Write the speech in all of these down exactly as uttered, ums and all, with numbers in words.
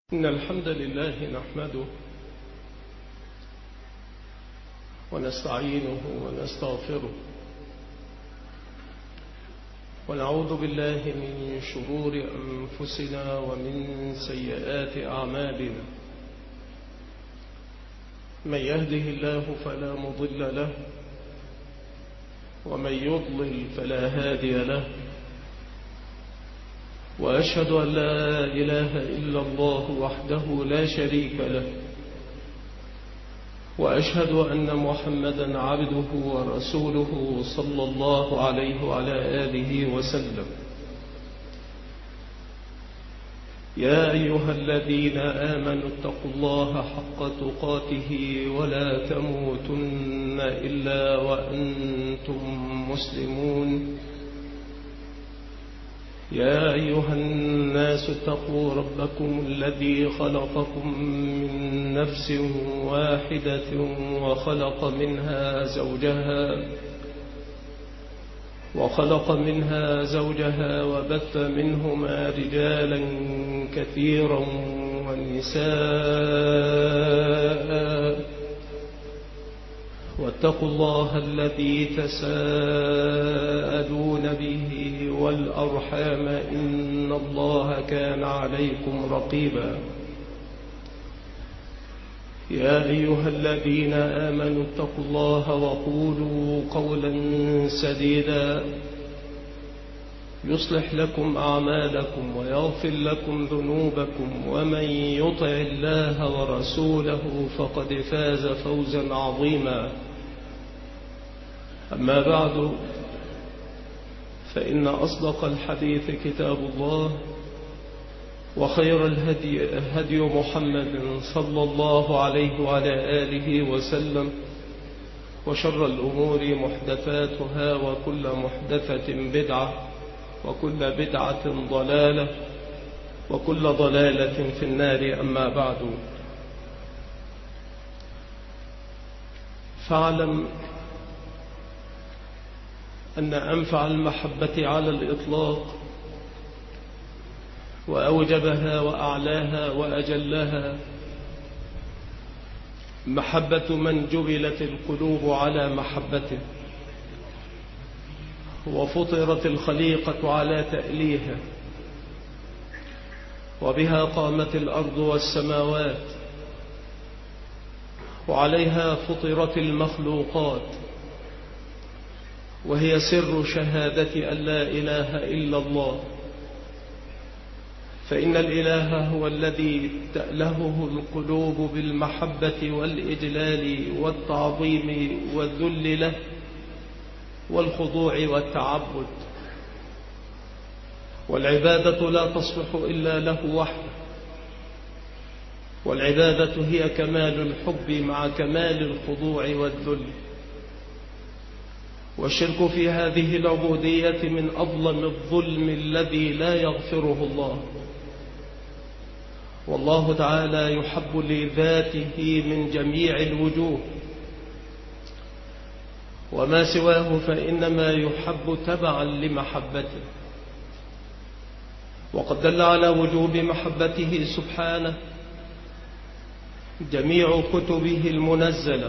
إن الحمد لله نحمده ونستعينه ونستغفره ونعوذ بالله من شرور أنفسنا ومن سيئات أعمالنا. من يهده الله فلا مضل له ومن يضلل فلا هادي له، وأشهد أن لا إله إلا الله وحده لا شريك له، وأشهد أن محمدا عبده ورسوله صلى الله عليه وعلى آله وسلم. يا أيها الذين آمنوا اتقوا الله حق تقاته ولا تموتن إلا وأنتم مسلمون. يا أيها الناس اتقوا ربكم الذي خلقكم من نفس واحدة وخلق منها زوجها وخلق منها زوجها وبث منهما رجالا كثيرا ونساء، واتقوا الله الذي تساءلون به والأرحام إن الله كان عليكم رقيبا. يا أيها الذين آمنوا اتقوا الله وقولوا قولا سديدا يصلح لكم أعمالكم ويغفر لكم ذنوبكم، ومن يطع الله ورسوله فقد فاز فوزا عظيما. أما بعد، فإن أصدق الحديث كتاب الله، وخير الهدي هدي محمد صلى الله عليه وعلى آله وسلم، وشر الأمور محدثاتها، وكل محدثة بدعة، وكل بدعة ضلالة، وكل ضلالة في النار. أما بعد، فاعلم أن أنفع المحبة على الإطلاق وأوجبها وأعلاها وأجلها محبة من جبلت القلوب على محبته، وفطرت الخليقة على تأليها، وبها قامت الأرض والسماوات، وعليها فطرت المخلوقات، وهي سر شهادة أن لا إله إلا الله. فإن الإله هو الذي تألهه القلوب بالمحبة والإجلال والتعظيم والذل له والخضوع والتعبد، والعبادة لا تصلح إلا له وحده، والعبادة هي كمال الحب مع كمال الخضوع والذل. والشرك في هذه العبودية من أظلم الظلم الذي لا يغفره الله، والله تعالى يحب لذاته من جميع الوجوه، وما سواه فإنما يحب تبعا لمحبته. وقد دل على وجوب محبته سبحانه جميع كتبه المنزلة،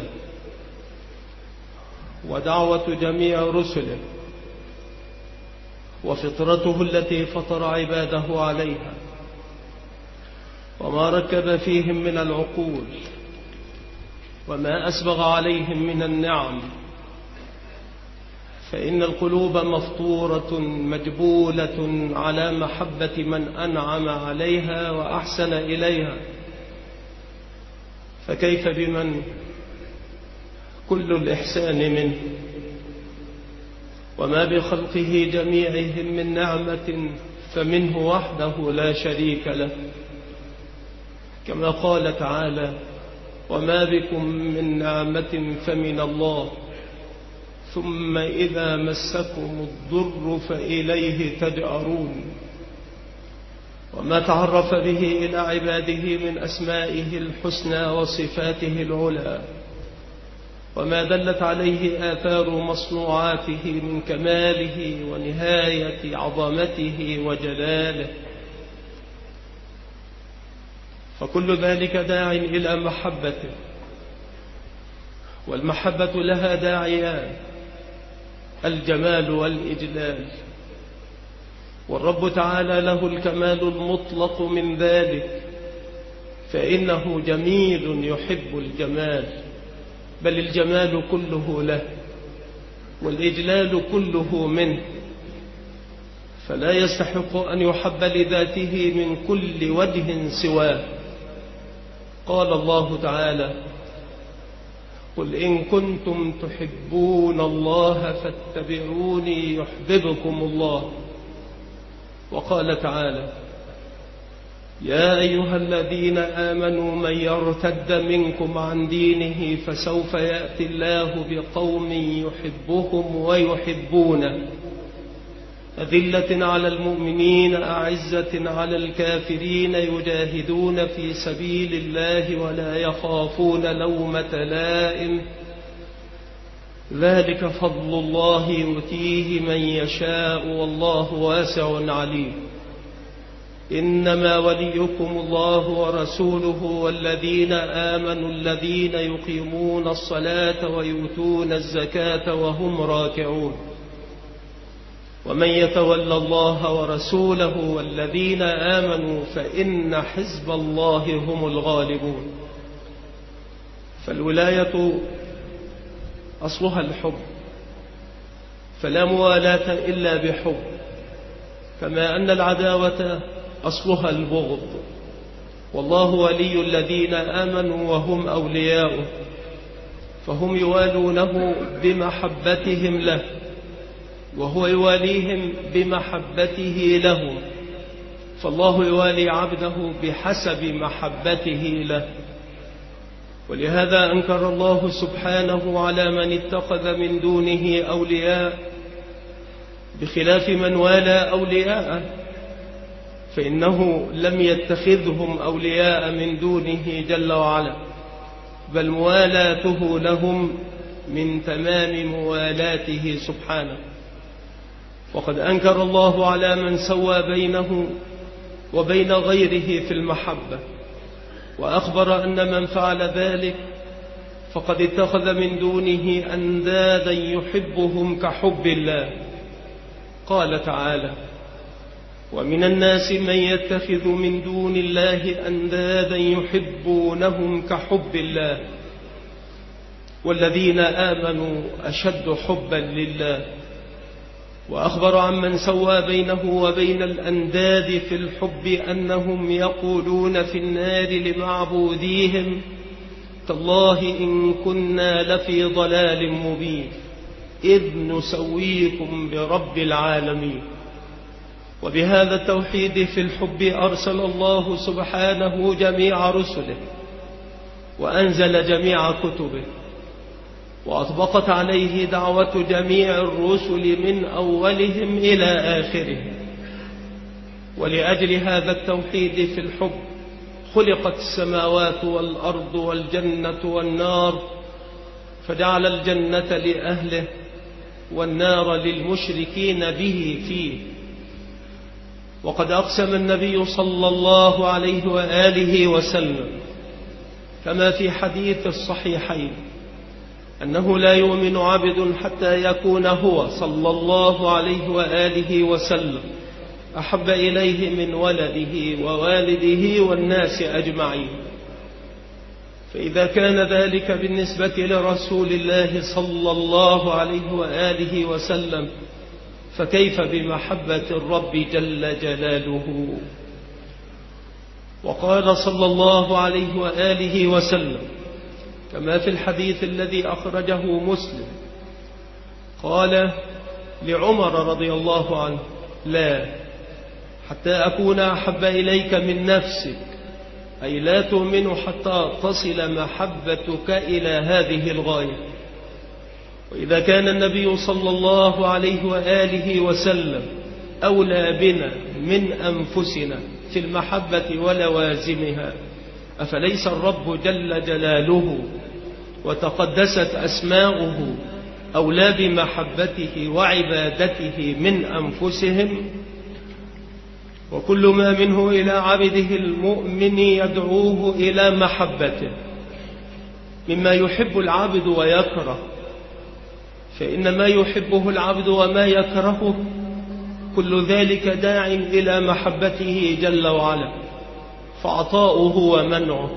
ودعوة جميع رسله، وفطرته التي فطر عباده عليها، وما ركب فيهم من العقول، وما أسبغ عليهم من النعم. فإن القلوب مفطورة مجبولة على محبة من أنعم عليها وأحسن إليها، فكيف بمن كل الإحسان منه، وما بخلقه جميعهم من نعمة فمنه وحده لا شريك له، كما قال تعالى: وما بكم من نعمة فمن الله ثم إذا مسكم الضر فإليه تجأرون. وما تعرف به إلى عباده من أسمائه الحسنى وصفاته العلى، وما دلت عليه آثار مصنوعاته من كماله ونهاية عظمته وجلاله. فكل ذلك داع إلى محبته، والمحبة لها داعيان: الجمال والإجلال، والرب تعالى له الكمال المطلق من ذلك، فإنه جميل يحب الجمال، بل الجمال كله له، والإجلال كله منه، فلا يستحق أن يحب لذاته من كل وجه سواه. قال الله تعالى: قل إن كنتم تحبون الله فاتبعوني يحببكم الله. وقال تعالى: يا أيها الذين آمنوا من يرتد منكم عن دينه فسوف يأتي الله بقوم يحبهم ويحبونه، أذلة على المؤمنين أعزة على الكافرين، يجاهدون في سبيل الله ولا يخافون لومة لائم، ذلك فضل الله يؤتيه من يشاء والله واسع عليم. إنما وليكم الله ورسوله والذين آمنوا الذين يقيمون الصلاة ويؤتون الزكاة وهم راكعون، ومن يتولى الله ورسوله والذين آمنوا فإن حزب الله هم الغالبون. فالولاية أصلها الحب، فلا موالاة إلا بحب، كما أن العداوة أصلها البغض. والله ولي الذين آمنوا وهم أولياؤه، فهم يوالونه بمحبتهم له، وهو يواليهم بمحبته لهم، فالله يوالي عبده بحسب محبته له. ولهذا أنكر الله سبحانه على من اتخذ من دونه أولياء بخلاف من والى أولياءه، فإنه لم يتخذهم أولياء من دونه جل وعلا، بل موالاته لهم من تمام موالاته سبحانه. وقد أنكر الله على من سوى بينه وبين غيره في المحبة، وأخبر أن من فعل ذلك فقد اتخذ من دونه أندادا يحبهم كحب الله. قال تعالى: ومن الناس من يتخذ من دون الله أندادا يحبونهم كحب الله والذين آمنوا أشد حبا لله. وأخبر عن من سوى بينه وبين الأنداد في الحب أنهم يقولون في النار لمعبوديهم: تالله إن كنا لفي ضلال مبين إذ نسويكم برب العالمين. وبهذا التوحيد في الحب أرسل الله سبحانه جميع رسله، وأنزل جميع كتبه، وأطبقت عليه دعوة جميع الرسل من أولهم إلى آخرهم. ولأجل هذا التوحيد في الحب خلقت السماوات والأرض والجنة والنار، فجعل الجنة لأهله والنار للمشركين به فيه. وقد أقسم النبي صلى الله عليه وآله وسلم كما في حديث الصحيحين أنه لا يؤمن عبد حتى يكون هو صلى الله عليه وآله وسلم أحب إليه من ولده ووالده والناس أجمعين. فإذا كان ذلك بالنسبة لرسول الله صلى الله عليه وآله وسلم، فكيف بمحبة الرب جل جلاله؟ وقال صلى الله عليه وآله وسلم كما في الحديث الذي أخرجه مسلم، قال لعمر رضي الله عنه: لا حتى أكون أحب إليك من نفسك، أي لا تؤمن حتى تصل محبتك إلى هذه الغاية. وإذا كان النبي صلى الله عليه وآله وسلم أولى بنا من أنفسنا في المحبة ولوازمها، أفليس الرب جل جلاله وتقدست أسماؤه أولى بمحبته وعبادته من أنفسهم؟ وكل ما منه إلى عبده المؤمن يدعوه إلى محبته مما يحب العبد ويكره، فإن ما يحبه العبد وما يكرهه كل ذلك داع إلى محبته جل وعلا، فعطاؤه ومنعه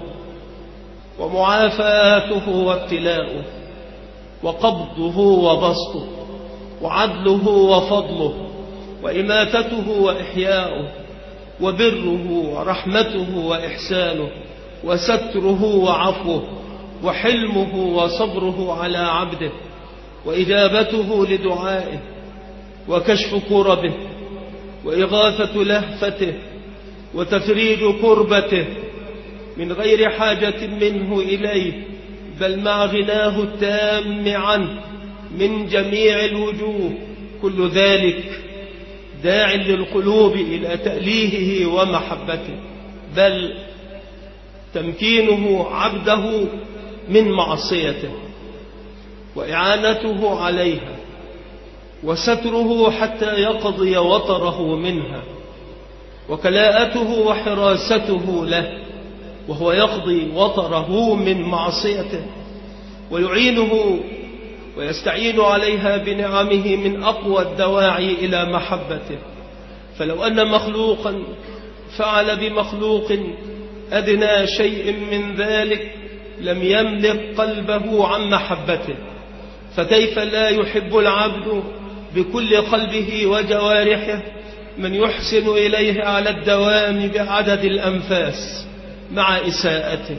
ومعافاته وابتلاؤه وقبضه وبسطه وعدله وفضله وإماتته وإحياؤه وبره ورحمته وإحسانه وستره وعفوه وحلمه وصبره على عبده وإجابته لدعائه وكشف كربه وإغاثة لهفته وتفريج كربته من غير حاجة منه إليه، بل مع غناه التام عنه من جميع الوجوه. كل ذلك داع للقلوب إلى تأليهه ومحبته، بل تمكينه عبده من معصيته وإعانته عليها وستره حتى يقضي وطره منها وكلاءته وحراسته له وهو يقضي وطره من معصيته، ويعينه ويستعين عليها بنعمه من أقوى الدواعي إلى محبته. فلو أن مخلوقا فعل بمخلوق أدنى شيء من ذلك لم يملك قلبه عن محبته، فكيف لا يحب العبد بكل قلبه وجوارحه من يحسن إليه على الدوام بعدد الأنفاس مع إساءته،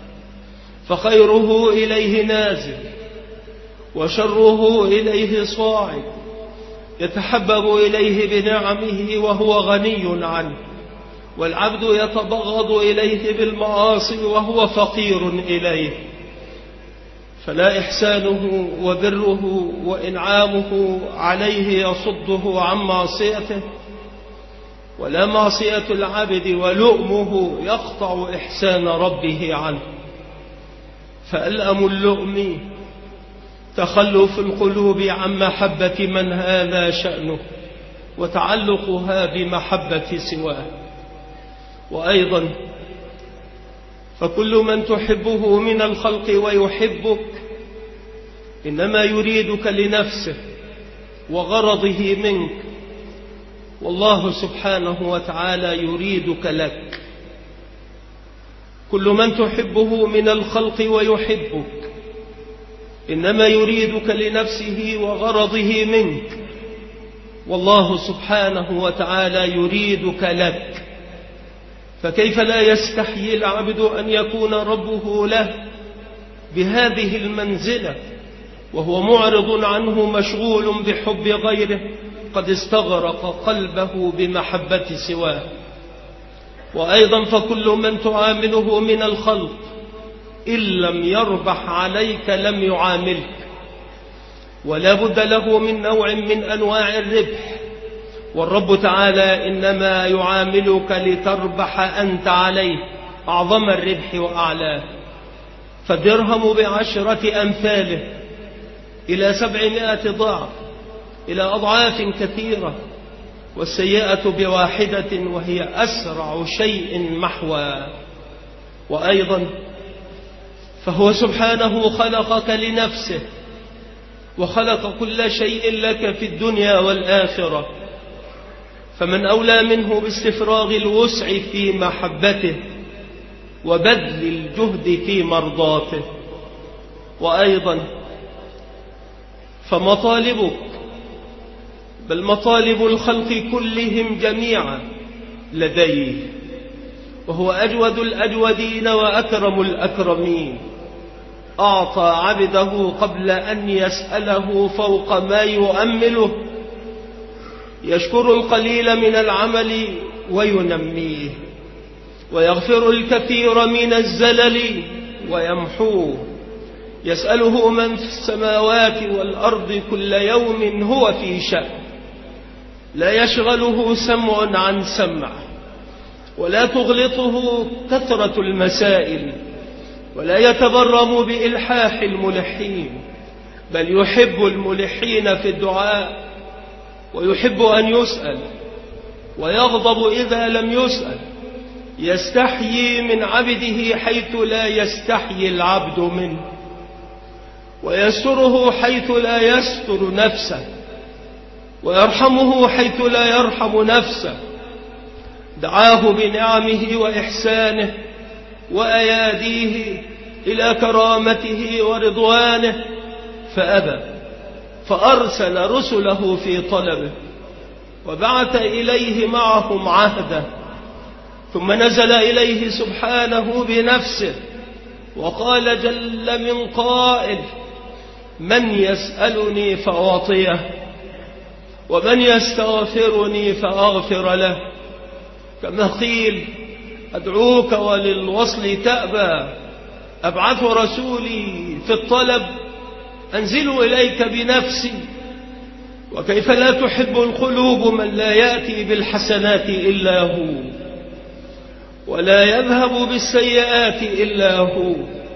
فخيره إليه نازل وشره إليه صاعد، يتحبب إليه بنعمه وهو غني عنه، والعبد يتبغض إليه بالمعاصي وهو فقير إليه. فلا إحسانه وبره وإنعامه عليه يصده عن معصيته، ولا معصية العبد ولؤمه يقطع إحسان ربه عنه. فألأم اللؤم تخلف القلوب عن محبة من هذا شأنه وتعلقها بمحبة سواه. وأيضا فكل من تحبه من الخلق ويحبك إنما يريدك لنفسه وغرضه منك، والله سبحانه وتعالى يريدك لك. كل من تحبه من الخلق ويحبك إنما يريدك لنفسه وغرضه منك، والله سبحانه وتعالى يريدك لك. فكيف لا يستحيي العبد أن يكون ربه له بهذه المنزلة وهو معرض عنه مشغول بحب غيره قد استغرق قلبه بمحبة سواه. وأيضا فكل من تعامله من الخلق إن لم يربح عليك لم يعاملك، ولا بد له من نوع من أنواع الربح، والرب تعالى إنما يعاملك لتربح أنت عليه أعظم الربح وأعلاه. فالدرهم بعشرة أمثاله إلى سبعمائة ضعف إلى أضعاف كثيرة، والسيئة بواحدة وهي أسرع شيء محوى. وأيضا فهو سبحانه خلقك لنفسه وخلق كل شيء لك في الدنيا والآخرة، فمن أولى منه باستفراغ الوسع في محبته وبذل الجهد في مرضاته. وأيضا فمطالبك بل مطالب الخلق كلهم جميعا لديه، وهو أجود الأجودين وأكرم الأكرمين، أعطى عبده قبل أن يسأله فوق ما يؤمله، يشكر القليل من العمل وينميه، ويغفر الكثير من الزلل ويمحوه، يسأله من في السماوات والأرض كل يوم هو في شأن، لا يشغله سمع عن سمع، ولا تغلطه كثرة المسائل، ولا يتبرم بإلحاح الملحين، بل يحب الملحين في الدعاء ويحب أن يسأل، ويغضب إذا لم يسأل، يستحيي من عبده حيث لا يستحيي العبد منه، ويستره حيث لا يستر نفسه، ويرحمه حيث لا يرحم نفسه. دعاه بنعمه وإحسانه وأياديه إلى كرامته ورضوانه فأبى، فأرسل رسله في طلبه وبعث إليه معهم عهده، ثم نزل إليه سبحانه بنفسه وقال جل من قائل: من يسألني فأعطيه، ومن يستغفرني فأغفر له. كما قيل: أدعوك وللوصل تأبى، أبعث رسولي في الطلب، أنزل إليك بنفسي. وكيف لا تحب القلوب من لا يأتي بالحسنات إلا هو، ولا يذهب بالسيئات إلا هو،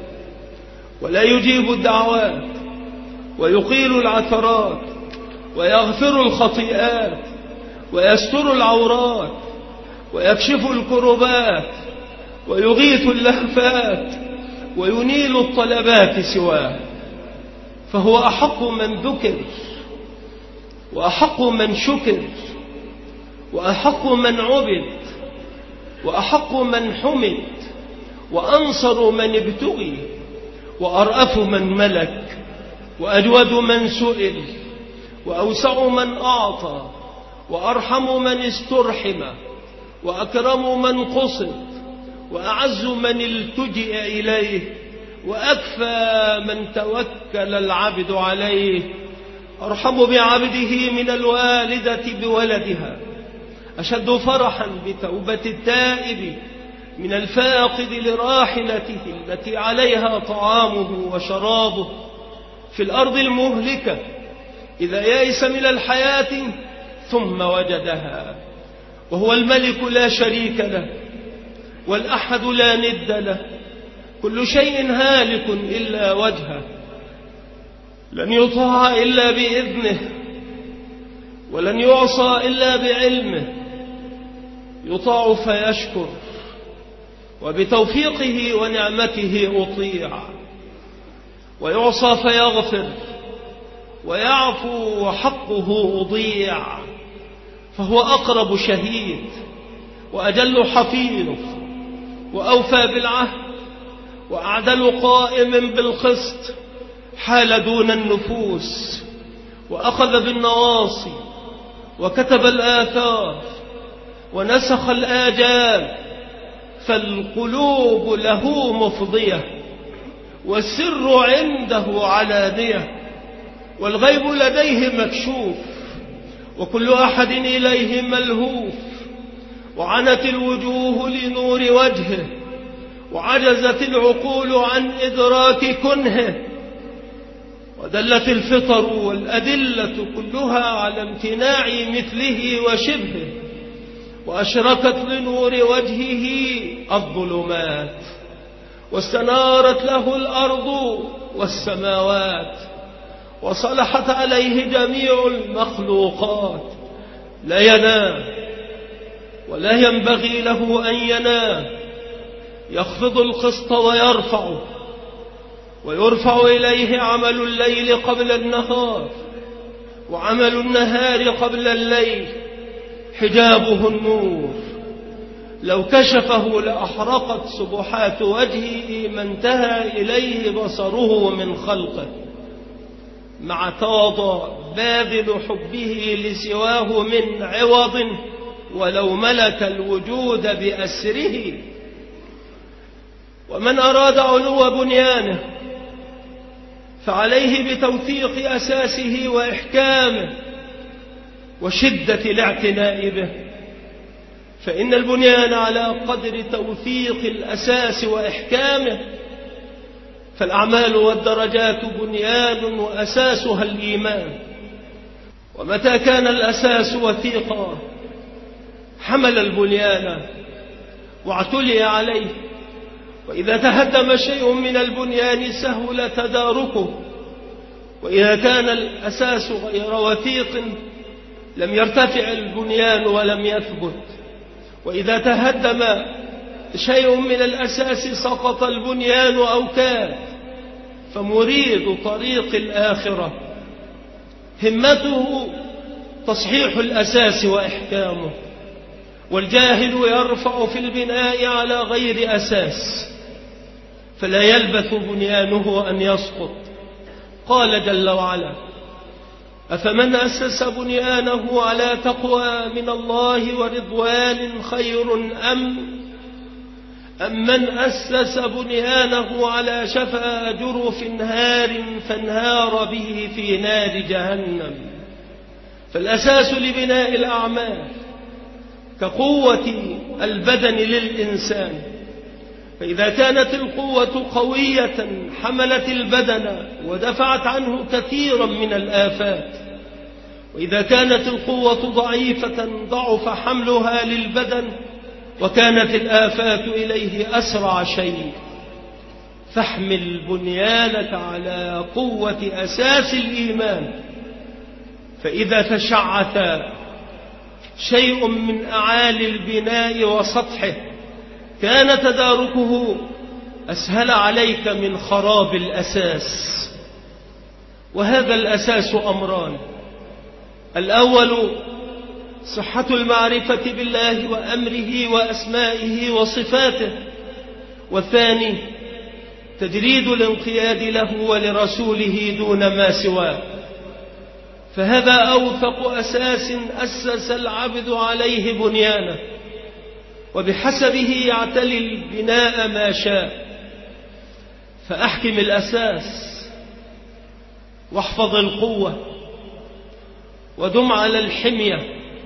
ولا يجيب الدعوات، ويقيل العثرات، ويغفر الخطيئات، ويستر العورات، ويكشف الكربات، ويغيث اللهفات، وينيل الطلبات سواه. فهو أحق من ذكر، وأحق من شكر، وأحق من عبد، وأحق من حمد، وأنصر من ابتغي، وأرأف من ملك، وأجود من سئل، وأوسع من أعطى، وأرحم من استرحم، وأكرم من قصد، وأعز من التجئ إليه، وأكفى من توكل العبد عليه، أرحم بعبده من الوالدة بولدها، أشد فرحا بتوبة التائب من الفاقد لراحلته التي عليها طعامه وشرابه. في الأرض المهلكة إذا يئس من الحياة ثم وجدها، وهو الملك لا شريك له، والأحد لا ند له، كل شيء هالك إلا وجهه، لن يطاع إلا بإذنه، ولن يعصى إلا بعلمه، يطاع فيشكر، وبتوفيقه ونعمته أطيع، ويعصى فيغفر، ويعفو وحقه أضيع. فهو أقرب شهيد، وأجل حفيظ، وأوفى بالعهد، وأعدل قائم بالقسط، حال دون النفوس، وأخذ بالنواصي، وكتب الآثار، ونسخ الآجال. فالقلوب له مفضية، والسر عنده علانية، والغيب لديه مكشوف، وكل أحد إليه ملهوف. وعنت الوجوه لنور وجهه، وعجزت العقول عن إدراك كنهه، ودلت الفطر والأدلة كلها على امتناع مثله وشبهه، وأشركت لنور وجهه الظلمات، واستنارت له الأرض والسماوات، وصلحت عليه جميع المخلوقات. لا ينام ولا ينبغي له أن ينام، يخفض القسط ويرفعه، ويرفع إليه عمل الليل قبل النهار، وعمل النهار قبل الليل، حجابه النور. لو كشفه لأحرقت سبحات وجهه ما انتهى إليه بصره من خلقه، مع تواضع باذل حبه لسواه من عوض، ولو ملك الوجود بأسره. ومن أراد علو بنيانه فعليه بتوثيق أساسه وإحكامه وشدة الاعتناء به، فإن البنيان على قدر توثيق الأساس وإحكامه. فالأعمال والدرجات بنيان وأساسها الإيمان، ومتى كان الأساس وثيقا حمل البنيان واعتلي عليه، وإذا تهدم شيء من البنيان سهل تداركه، وإذا كان الأساس غير وثيق لم يرتفع البنيان ولم يثبت، وإذا تهدم شيء من الأساس سقط البنيان أو كاد. فمريد طريق الآخرة همته تصحيح الأساس وإحكامه، والجاهل يرفع في البناء على غير أساس، فلا يلبث بنيانه أن يسقط. قال جل وعلا: أفمن أسس بنيانه على تقوى من الله ورضوان خير أم أم من أسس بنيانه على شفا جرف هار فانهار به في نار جهنم. فالأساس لبناء الأعمال كقوة البدن للإنسان، فإذا كانت القوة قوية حملت البدن ودفعت عنه كثيرا من الآفات، وإذا كانت القوة ضعيفة ضعف حملها للبدن وكانت الآفات إليه أسرع شيء. فاحمل بنيانك على قوة أساس الإيمان، فإذا تشعث شيء من أعالي البناء وسطحه كان تداركه أسهل عليك من خراب الأساس. وهذا الأساس أمران: الأول صحة المعرفة بالله وأمره وأسمائه وصفاته، والثاني تجريد الانقياد له ولرسوله دون ما سواه. فهذا أوثق أساس أسس العبد عليه بنيانه، وبحسبه يعتلي البناء ما شاء. فأحكم الأساس واحفظ القوة ودم على الحمية،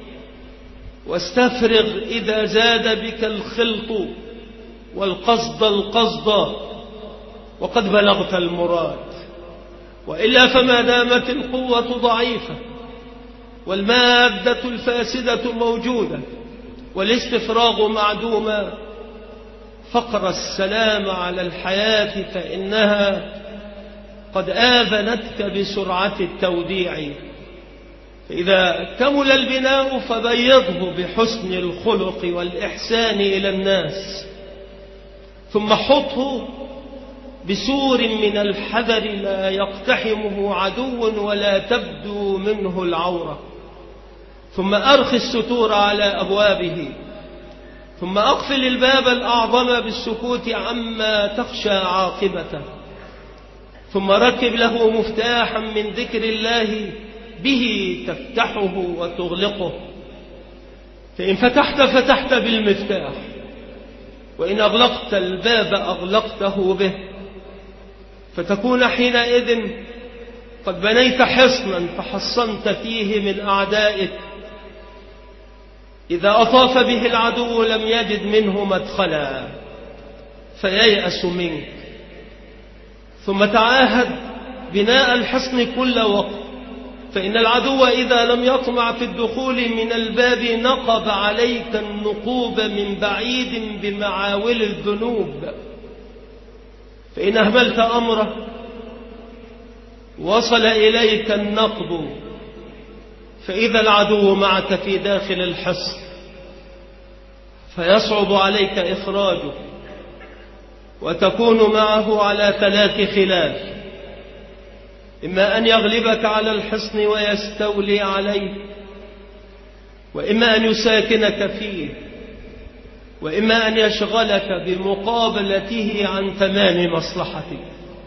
واستفرغ إذا زاد بك الخلط والقصد القصد وقد بلغت المراد. وإلا فما دامت القوة ضعيفة والمادة الفاسدة موجودة والاستفراغ معدوما فقر السلام على الحياة، فإنها قد آذنتك بسرعة التوديع. فإذا كمل البناء فبيضه بحسن الخلق والإحسان إلى الناس، ثم حطه بسور من الحذر لا يقتحمه عدو ولا تبدو منه العورة، ثم أرخي الستور على أبوابه، ثم أقفل الباب الأعظم بالسكوت عما تخشى عاقبته، ثم ركب له مفتاحا من ذكر الله به تفتحه وتغلقه. فإن فتحت فتحت بالمفتاح، وإن أغلقت الباب أغلقته به، فتكون حينئذ قد بنيت حصنا فحصنت فيه من أعدائك. إذا أطاف به العدو لم يجد منه مدخلا فييأس منك. ثم تعاهد بناء الحصن كل وقت، فإن العدو إذا لم يطمع في الدخول من الباب نقب عليك النقوب من بعيد بمعاول الذنوب. فإن أهملت أمره وصل إليك النقب، فإذا العدو معك في داخل الحصن فيصعب عليك إخراجه، وتكون معه على ثلاث خلاف: إما أن يغلبك على الحصن ويستولي عليه، وإما أن يساكنك فيه، وإما أن يشغلك بمقابلته عن تمام مصلحتك،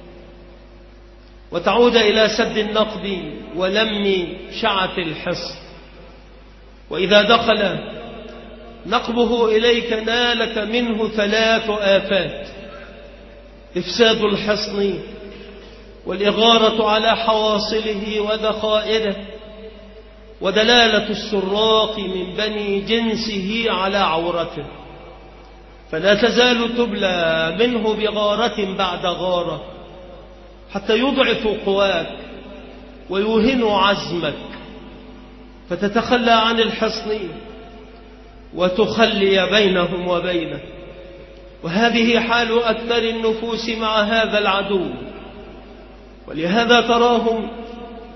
وتعود إلى سد النقب ولم شعث الحصن. وإذا دخل نقبه إليك نالك منه ثلاث آفات: إفساد الحصن، والإغارة على حواصله وذخائره، ودلالة السراق من بني جنسه على عورته. فلا تزال تبلى منه بغارة بعد غارة حتى يضعف قواك ويوهن عزمك، فتتخلى عن الحصن وتخلي بينهم وبينه. وهذه حال أكثر النفوس مع هذا العدو، ولهذا تراهم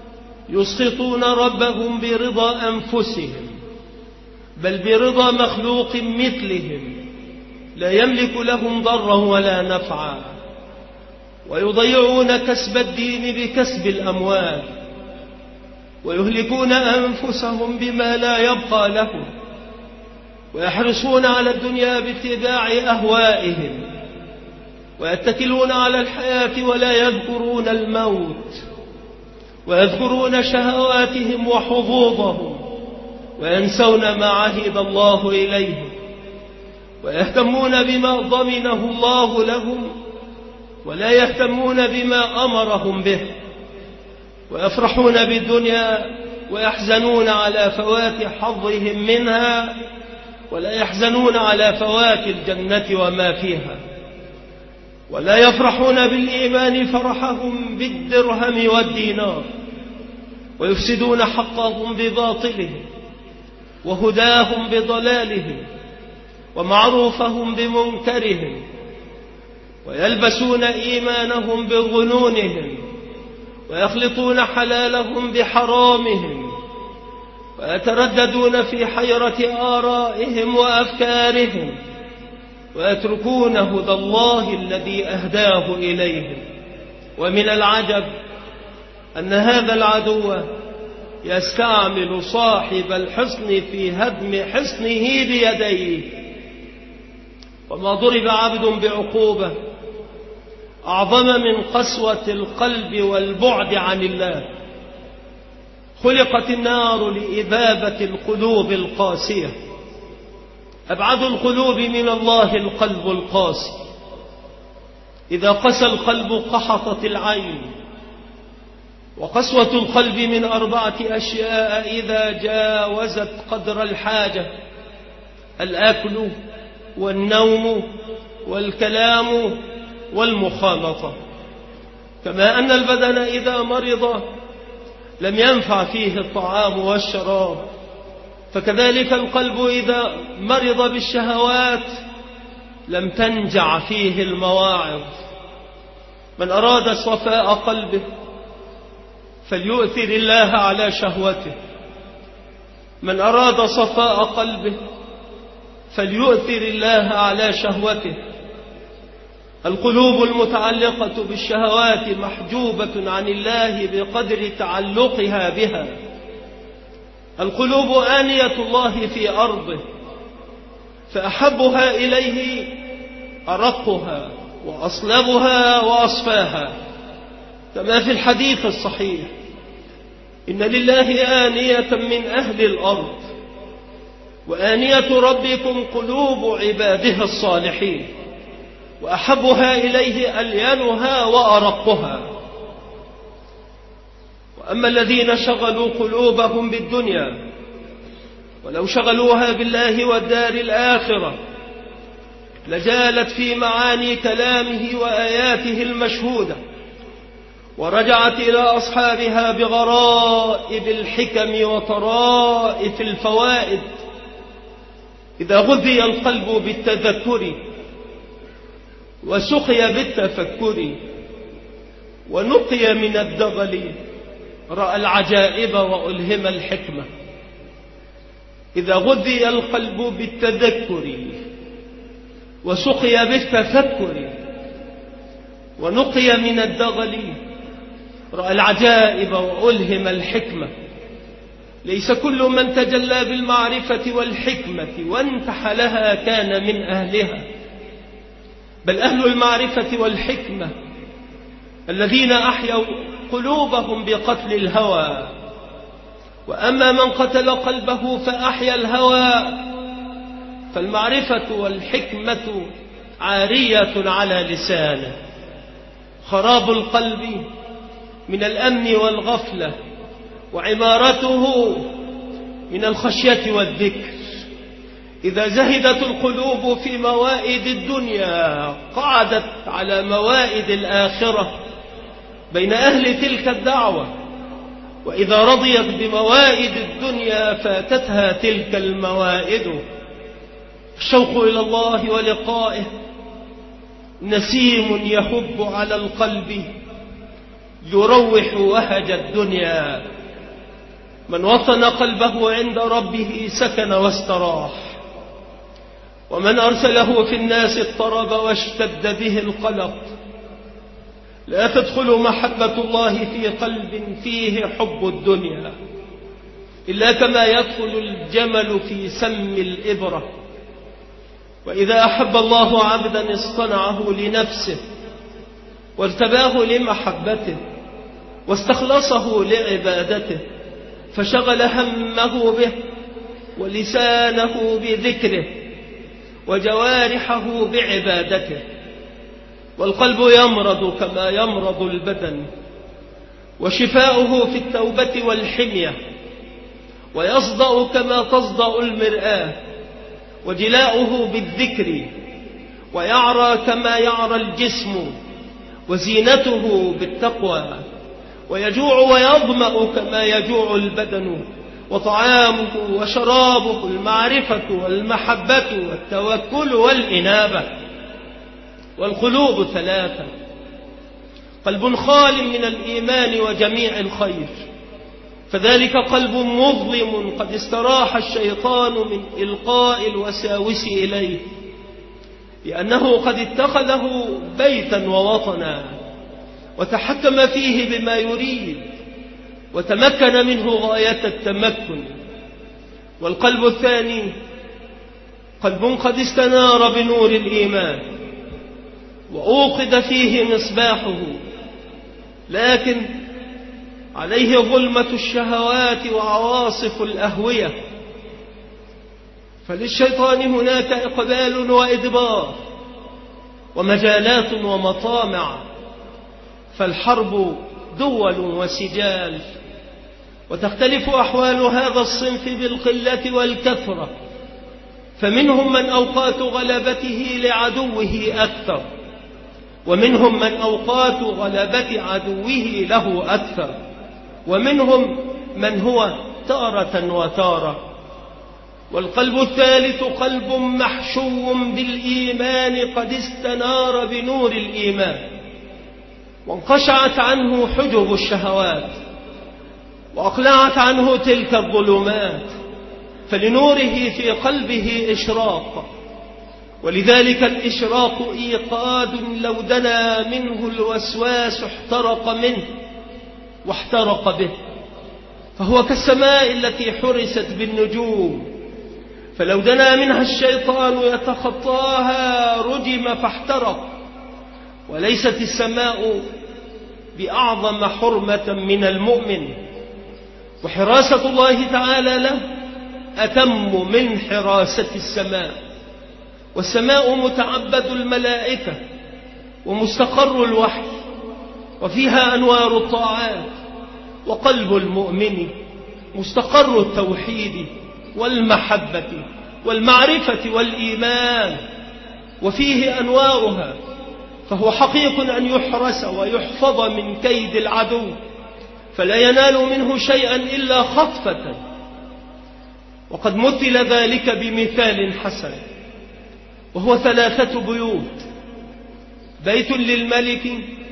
يسخطون ربهم برضا أنفسهم، بل برضا مخلوق مثلهم لا يملك لهم ضرا ولا نفعا، ويضيعون كسب الدين بكسب الأموال، ويهلكون أنفسهم بما لا يبقى لهم، ويحرصون على الدنيا باتباع أهوائهم، ويتكلون على الحياة ولا يذكرون الموت، ويذكرون شهواتهم وحظوظهم، وينسون ما عهد الله إليهم، ويهتمون بما ضمنه الله لهم ولا يهتمون بما أمرهم به، ويفرحون بالدنيا ويحزنون على فوات حظهم منها، ولا يحزنون على فوات الجنة وما فيها، ولا يفرحون بالإيمان فرحهم بالدرهم والدينار، ويفسدون حقهم بباطلهم، وهداهم بضلالهم، ومعروفهم بمنكرهم، ويلبسون إيمانهم بظنونهم، ويخلطون حلالهم بحرامهم، ويترددون في حيرة آرائهم وأفكارهم، ويتركون هدى الله الذي أهداه إليهم. ومن العجب أن هذا العدو يستعمل صاحب الحصن في هدم حصنه بيديه. وما ضرب عبد بعقوبة أعظم من قسوة القلب والبعد عن الله. خلقت النار لإذابة القلوب القاسية، أبعد القلوب من الله القلب القاسي. إذا قسى القلب قحطت العين. وقسوة القلب من أربعة أشياء إذا جاوزت قدر الحاجة: الأكل والنوم والكلام والمخالطة. كما أن البدن إذا مرض لم ينفع فيه الطعام والشراب، فكذلك القلب إذا مرض بالشهوات لم تنجع فيه المواعظ. من أراد صفاء قلبه فليؤثر الله على شهوته، من أراد صفاء قلبه فليؤثر الله على شهوته. القلوب المتعلقة بالشهوات محجوبة عن الله بقدر تعلقها بها. القلوب آنية الله في أرضه، فأحبها إليه أرقها وأصلبها وأصفاها، كما في الحديث الصحيح: إن لله آنية من أهل الأرض، وآنية ربكم قلوب عباده الصالحين، وأحبها إليه ألينها وأرقها. وأما الذين شغلوا قلوبهم بالدنيا ولو شغلوها بالله والدار الآخرة لجالت في معاني كلامه وآياته المشهودة، ورجعت إلى أصحابها بغرائب الحكم وطرائف الفوائد. إذا غذي القلب بالتذكر وسقي بالتفكر ونقي من الدغل رأى العجائب وألهم الحكمة. إذا غذي القلب بالتذكر وسقي بالتفكر ونقي من الدغل رأى العجائب وألهم الحكمة. ليس كل من تجلى بالمعرفة والحكمة وانتحلها كان من أهلها، بل أهل المعرفة والحكمة الذين أحيوا قلوبهم بقتل الهوى. وأما من قتل قلبه فأحيا الهوى فالمعرفة والحكمة عارية على لسانه. خراب القلب من الأمن والغفلة، وعمارته من الخشية والذكر. إذا زهدت القلوب في موائد الدنيا قعدت على موائد الآخرة بين أهل تلك الدعوة، وإذا رضيت بموائد الدنيا فاتتها تلك الموائد. الشوق إلى الله ولقائه نسيم يهب على القلب يروح وهج الدنيا. من وطن قلبه عند ربه سكن واستراح، ومن أرسله في الناس اضطرب واشتد به القلق. لا تدخل محبة الله في قلب فيه حب الدنيا إلا كما يدخل الجمل في سم الإبرة. وإذا أحب الله عبدا اصطنعه لنفسه وارتباه لمحبته واستخلصه لعبادته، فشغل همه به ولسانه بذكره وجوارحه بعبادته. والقلب يمرض كما يمرض البدن، وشفاؤه في التوبة والحمية، ويصدأ كما تصدأ المرآة، وجلاؤه بالذكر، ويعرى كما يعرى الجسم، وزينته بالتقوى، ويجوع ويظمأ كما يجوع البدن، وطعامه وشرابه المعرفة والمحبة والتوكل والإنابة. والقلوب ثلاثة: قلب خال من الإيمان وجميع الخير، فذلك قلب مظلم قد استراح الشيطان من إلقاء الوساوس إليه، لأنه قد اتخذه بيتا ووطنا وتحكم فيه بما يريد وتمكن منه غاية التمكن. والقلب الثاني قلب قد استنار بنور الإيمان وأوقد فيه مصباحه، لكن عليه ظلمة الشهوات وعواصف الأهوية، فللشيطان هناك إقبال وإدبار ومجالات ومطامع، فالحرب دول وسجال، وتختلف أحوال هذا الصنف بالقلة والكثرة، فمنهم من أوقات غلبته لعدوه أكثر، ومنهم من أوقات غلبة عدوه له أكثر، ومنهم من هو تارة وتارة. والقلب الثالث قلب محشو بالإيمان قد استنار بنور الإيمان وانقشعت عنه حجب الشهوات وأقلعت عنه تلك الظلمات، فلنوره في قلبه إشراق، ولذلك الإشراق إيقاد لو دنا منه الوسواس احترق منه واحترق به، فهو كالسماء التي حرست بالنجوم، فلو دنا منها الشيطان يتخطاها رجم فاحترق. وليست السماء بأعظم حرمة من المؤمن، وحراسة الله تعالى له أتم من حراسة السماء. والسماء متعبد الملائكة ومستقر الوحي، وفيها أنوار الطاعات، وقلب المؤمن مستقر التوحيد والمحبة والمعرفة والإيمان، وفيه أنوارها، فهو حقيق أن يحرس ويحفظ من كيد العدو، فلا ينال منه شيئا إلا خطفة. وقد مثل ذلك بمثال حسن، وهو ثلاثة بيوت: بيت للملك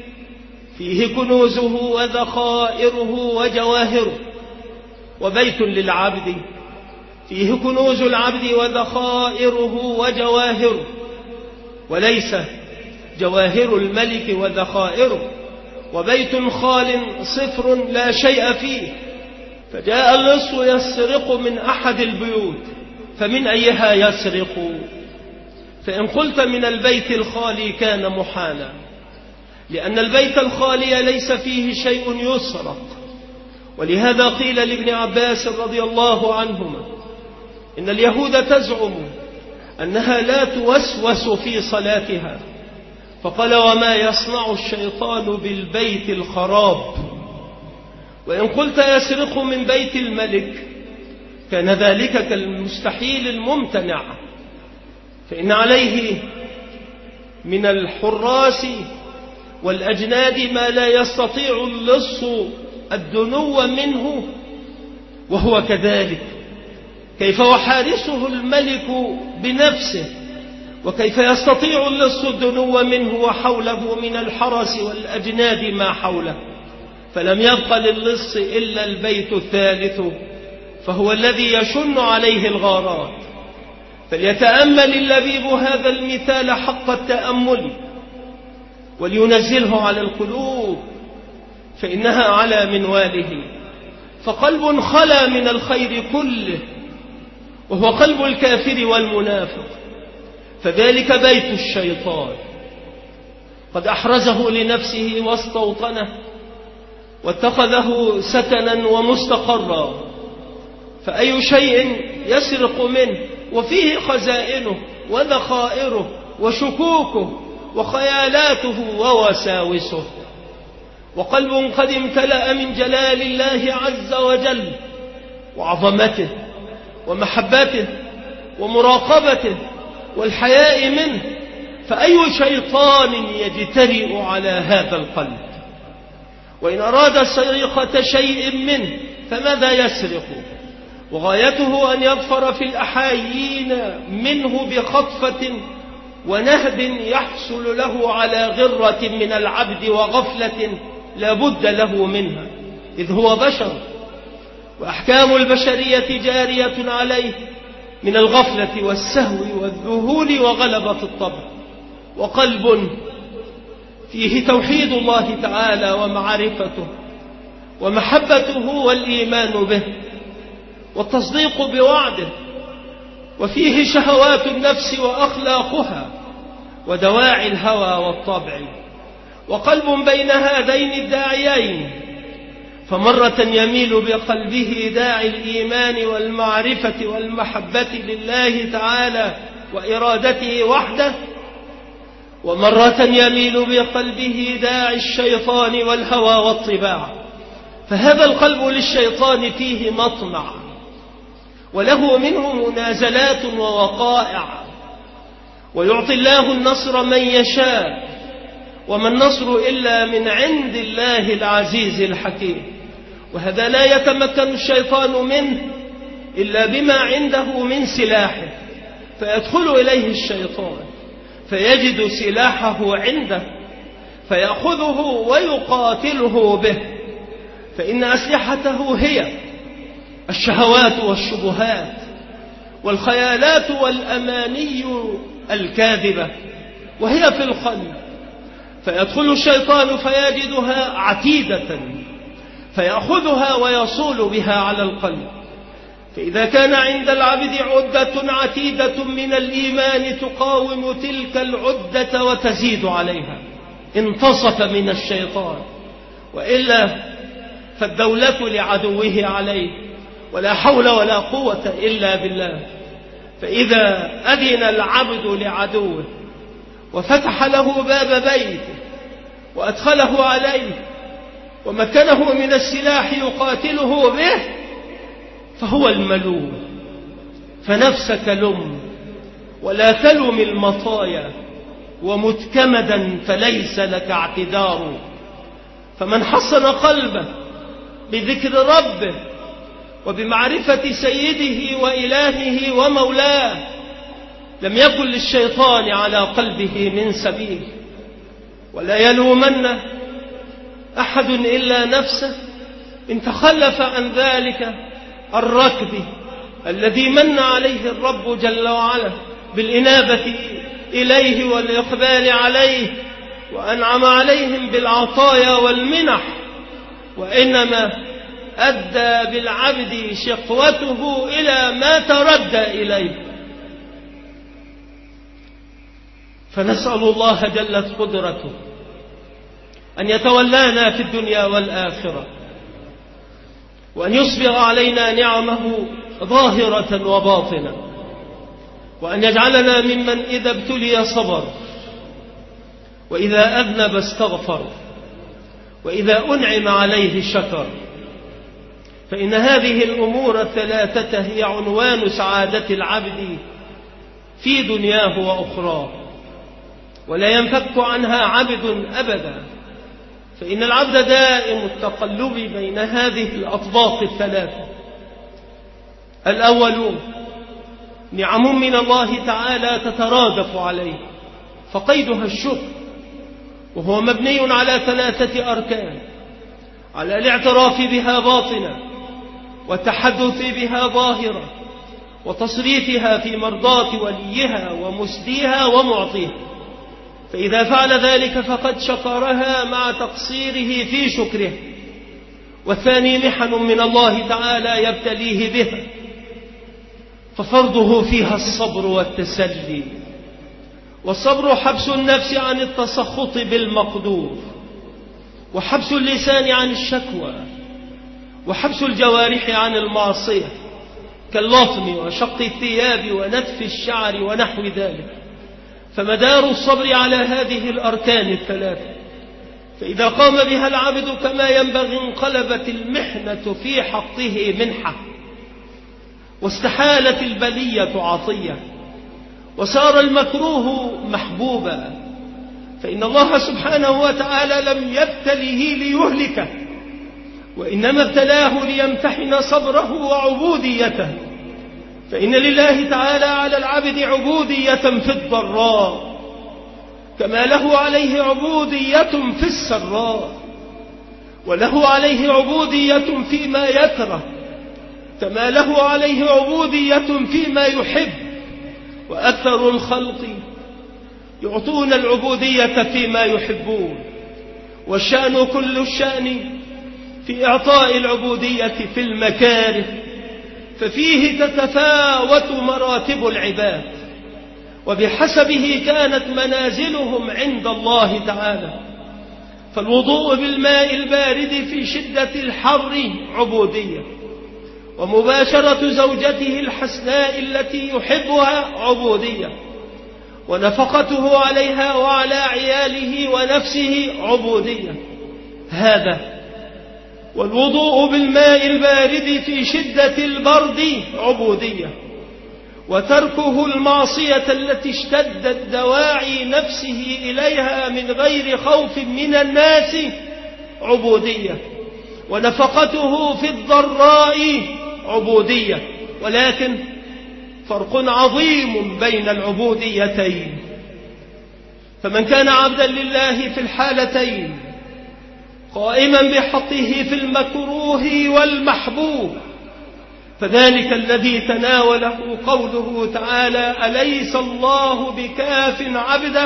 فيه كنوزه وذخائره وجواهره، وبيت للعبد فيه كنوز العبد وذخائره وجواهره، وليس جواهر الملك وذخائره، وبيت خال صفر لا شيء فيه. فجاء اللص يسرق من أحد البيوت، فمن أيها يسرق؟ فإن قلت من البيت الخالي كان محالا، لأن البيت الخالي ليس فيه شيء يسرق. ولهذا قيل لابن عباس رضي الله عنهما إن اليهود تزعم أنها لا توسوس في صلاتها، فقال: وما يصنع الشيطان بالبيت الخراب؟ وإن قلت يسرق من بيت الملك كان ذلك كالمستحيل الممتنع، فإن عليه من الحراس والأجناد ما لا يستطيع اللص الدنو منه، وهو كذلك. كيف وحارسه الملك بنفسه، وكيف يستطيع اللص الدنو منه وحوله من الحرس والأجناد ما حوله؟ فلم يبق للص إلا البيت الثالث، فهو الذي يشن عليه الغارات. فليتأمل اللبيب هذا المثال حق التأمل، ولينزله على القلوب، فإنها على منواله. فقلب خلا من الخير كله، وهو قلب الكافر والمنافق، فذلك بيت الشيطان، قد أحرزه لنفسه واستوطنه واتخذه سكنا ومستقرا. فأي شيء يسرق منه وفيه خزائنه وذخائره وشكوكه وخيالاته ووساوسه. وقلب قد امتلأ من جلال الله عز وجل وعظمته ومحبته ومراقبته والحياء منه، فأي شيطان يجترئ على هذا القلب؟ وإن أراد سرقة شيء منه فماذا يسرق؟ وغايته أن يظفر في الأحايين منه بخطفة ونهب يحصل له على غرة من العبد وغفلة لا بد له منها، إذ هو بشر، وأحكام البشرية جارية عليه من الغفلة والسهو والذهول وغلبة الطبع. وقلب فيه توحيد الله تعالى ومعرفته ومحبته والإيمان به والتصديق بوعده، وفيه شهوات النفس وأخلاقها ودواعي الهوى والطبع. وقلب بين هذين الداعيين، فمرة يميل بقلبه داعي الإيمان والمعرفة والمحبة لله تعالى وإرادته وحده، ومرة يميل بقلبه داعي الشيطان والهوى والطباع. فهذا القلب للشيطان فيه مطمع، وله منه منازلات ووقائع، ويعطي الله النصر من يشاء، وما النصر إلا من عند الله العزيز الحكيم. وهذا لا يتمكن الشيطان منه إلا بما عنده من سلاحه، فيدخل إليه الشيطان فيجد سلاحه عنده فيأخذه ويقاتله به، فإن أسلحته هي الشهوات والشبهات والخيالات والأماني الكاذبة، وهي في القلب. فيدخل الشيطان فيجدها عتيدة فيأخذها ويصول بها على القلب. فإذا كان عند العبد عدة عتيدة من الإيمان تقاوم تلك العدة وتزيد عليها، انتصف من الشيطان، وإلا فالدولة لعدوه عليه، ولا حول ولا قوة إلا بالله. فإذا أذن العبد لعدوه وفتح له باب بيته وأدخله عليه ومكنه من السلاح يقاتله به، فهو الملوم. فنفسك لم ولا تلم المطايا، ومتكمدا فليس لك اعتذار. فمن حصن قلبه بذكر ربه وبمعرفة سيده وإلهه ومولاه لم يكن للشيطان على قلبه من سبيل. ولا يلومن أحد إلا نفسه إن تخلف عن ذلك الركب الذي من عليه الرب جل وعلا بالإنابة إليه والإقبال عليه، وأنعم عليهم بالعطايا والمنح، وإنما أدى بالعبد شقوته إلى ما تردى إليه. فنسأل الله جلت قدرته أن يتولانا في الدنيا والآخرة، وأن يصبغ علينا نعمه ظاهرة وباطنة، وأن يجعلنا ممن إذا ابتلي صبر، وإذا أذنب استغفر، وإذا أنعم عليه شكر. فإن هذه الأمور الثلاثة هي عنوان سعادة العبد في دنياه وأخراه، ولا ينفك عنها عبد أبدا. فإن العبد دائم التقلب بين هذه الأطباق الثلاثة. الأول نعم من الله تعالى تترادف عليه، فقيدها الشكر، وهو مبني على ثلاثة أركان. على الاعتراف بها باطنا والتحدث بها ظاهرا وتصريفها في مرضاة وليها ومسديها ومعطيها، فإذا فعل ذلك فقد شكرها مع تقصيره في شكرها. والثاني محن من الله تعالى يبتليه بها، ففرضه فيها الصبر والتسلي. والصبر حبس النفس عن التسخط بالمقدور، وحبس اللسان عن الشكوى، وحبس الجوارح عن المعصية كاللطم وشق الثياب ونتف الشعر ونحو ذلك. فمدار الصبر على هذه الأركان الثلاثة، فإذا قام بها العبد كما ينبغي انقلبت المحنة في حقه منحة، واستحالت البلية عطية، وصار المكروه محبوبا. فإن الله سبحانه وتعالى لم يبتله ليهلكه، وإنما ابتلاه ليمتحن صبره وعبوديته. فإن لله تعالى على العبد عبودية في الضراء كما له عليه عبودية في السراء، وله عليه عبودية فيما يكره كما له عليه عبودية فيما يحب. وأكثر الخلق يعطون العبودية فيما يحبون، والشأن كل الشأن في إعطاء العبودية في المكاره، ففيه تتفاوت مراتب العباد وبحسبه كانت منازلهم عند الله تعالى. فالوضوء بالماء البارد في شدة الحر عبودية، ومباشرة زوجته الحسناء التي يحبها عبودية، ونفقته عليها وعلى عياله ونفسه عبودية. هذا والوضوء بالماء البارد في شدة البرد عبودية، وتركه المعصية التي اشتدت دواعي نفسه إليها من غير خوف من الناس عبودية، ونفقته في الضراء عبودية. ولكن فرق عظيم بين العبوديتين، فمن كان عبدا لله في الحالتين قائما بحقه في المكروه والمحبوب، فذلك الذي تناوله قوله تعالى: أليس الله بكاف عبده،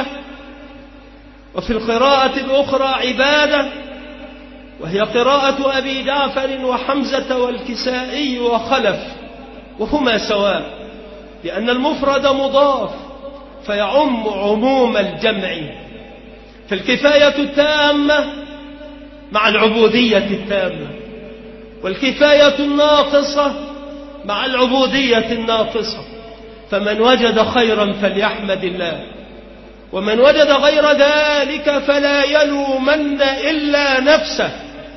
وفي القراءة الأخرى عباده، وهي قراءة أبي جعفر وحمزة والكسائي وخلف، وهما سواء، لأن المفرد مضاف فيعم عموم الجمع. فالكفاية التامة مع العبودية التامة، والكفاية الناقصة مع العبودية الناقصة. فمن وجد خيرا فليحمد الله، ومن وجد غير ذلك فلا يلومن إلا نفسه.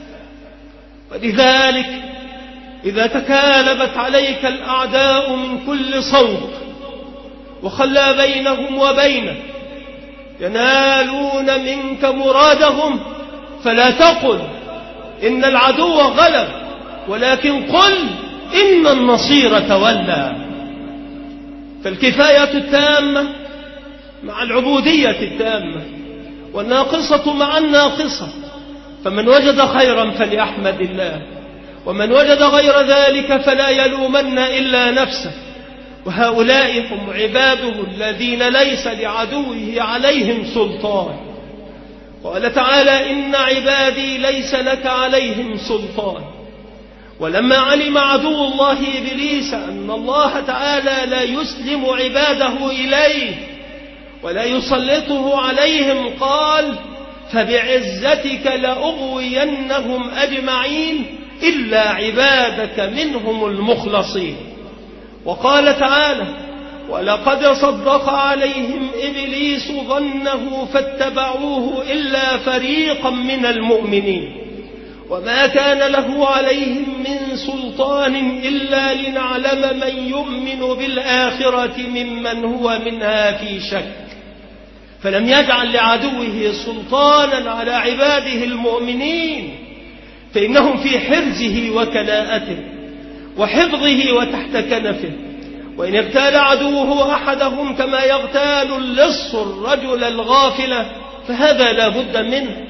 ولذلك إذا تكالبت عليك الأعداء من كل صوت وخلى بينهم وبينك ينالون منك مرادهم، فلا تقل إن العدو غلب، ولكن قل إن النصير تولى. فالكفاية التامة مع العبودية التامة، والناقصة مع الناقصة. فمن وجد خيرا فليحمد الله، ومن وجد غير ذلك فلا يلومن إلا نفسه. وهؤلاء هم عباده الذين ليس لعدوه عليهم سلطان. قال تعالى: إن عبادي ليس لك عليهم سلطان. ولما علم عدو الله إبليس أن الله تعالى لا يسلم عباده إليه ولا يسلطه عليهم، قال: فبعزتك لأغوينهم أجمعين إلا عبادك منهم المخلصين. وقال تعالى: ولقد صدق عليهم إبليس ظنه فاتبعوه إلا فريقا من المؤمنين وما كان له عليهم من سلطان إلا لنعلم من يؤمن بالآخرة ممن هو منها في شك. فلم يجعل لعدوه سلطانا على عباده المؤمنين، فإنهم في حرزه وكلاءته وحفظه وتحت كنفه. وإن اغتال عدوه أحدهم كما يغتال اللص الرجل الغافل فهذا لا بد منه،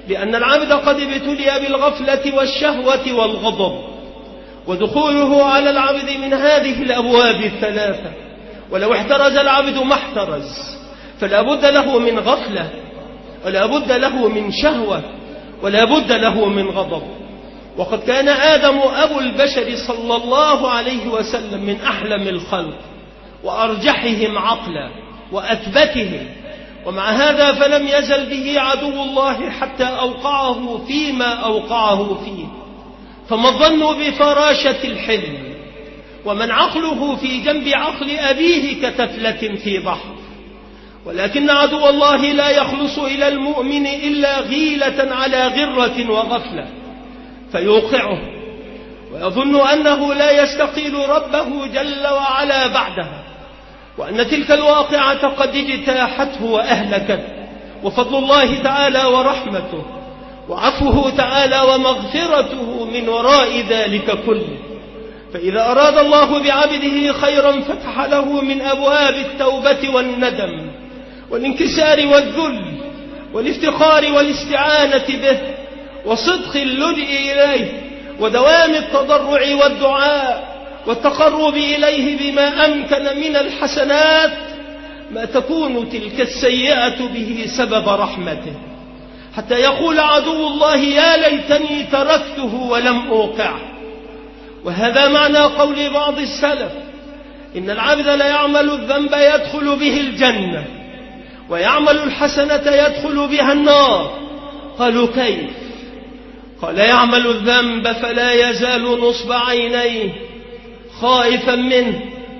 لأن العبد قد ابتلي بالغفلة والشهوة والغضب، ودخوله على العبد من هذه الأبواب الثلاثة. ولو احترز العبد ما احترز، فلا بد له من غفلة، ولا بد له من شهوة، ولا بد له من غضب. وقد كان آدم أبو البشر صلى الله عليه وسلم من أحلم الخلق وأرجحهم عقلا وأثبتهم، ومع هذا فلم يزل به عدو الله حتى أوقعه فيما أوقعه فيه. فما الظن بفراشة الحلم ومن عقله في جنب عقل أبيه كتفلة في بحر؟ ولكن عدو الله لا يخلص إلى المؤمن إلا غيلة على غرة وغفلة، فيوقعه ويظن أنه لا يستقيل ربه جل وعلا بعدها، وأن تلك الواقعة قد اجتاحته وأهلكته. وفضل الله تعالى ورحمته وعفوه تعالى ومغفرته من وراء ذلك كله. فإذا أراد الله بعبده خيرا فتح له من أبواب التوبة والندم والانكسار والذل والافتقار والاستعانة به وصدق اللجئ إليه ودوام التضرع والدعاء والتقرب إليه بما أمكن من الحسنات ما تكون تلك السيئة به سبب رحمته، حتى يقول عدو الله يا ليتني تركته ولم أوقعه. وهذا معنى قول بعض السلف: إن العبد لا يعمل الذنب يدخل به الجنة، ويعمل الحسنة يدخل بها النار. قالوا كيف؟ قال: يعمل الذنب فلا يزال نصب عينيه خائفا منه،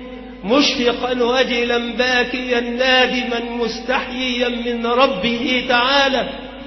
مشفقا وجلا باكيا نادما مستحييا من ربه تعالى،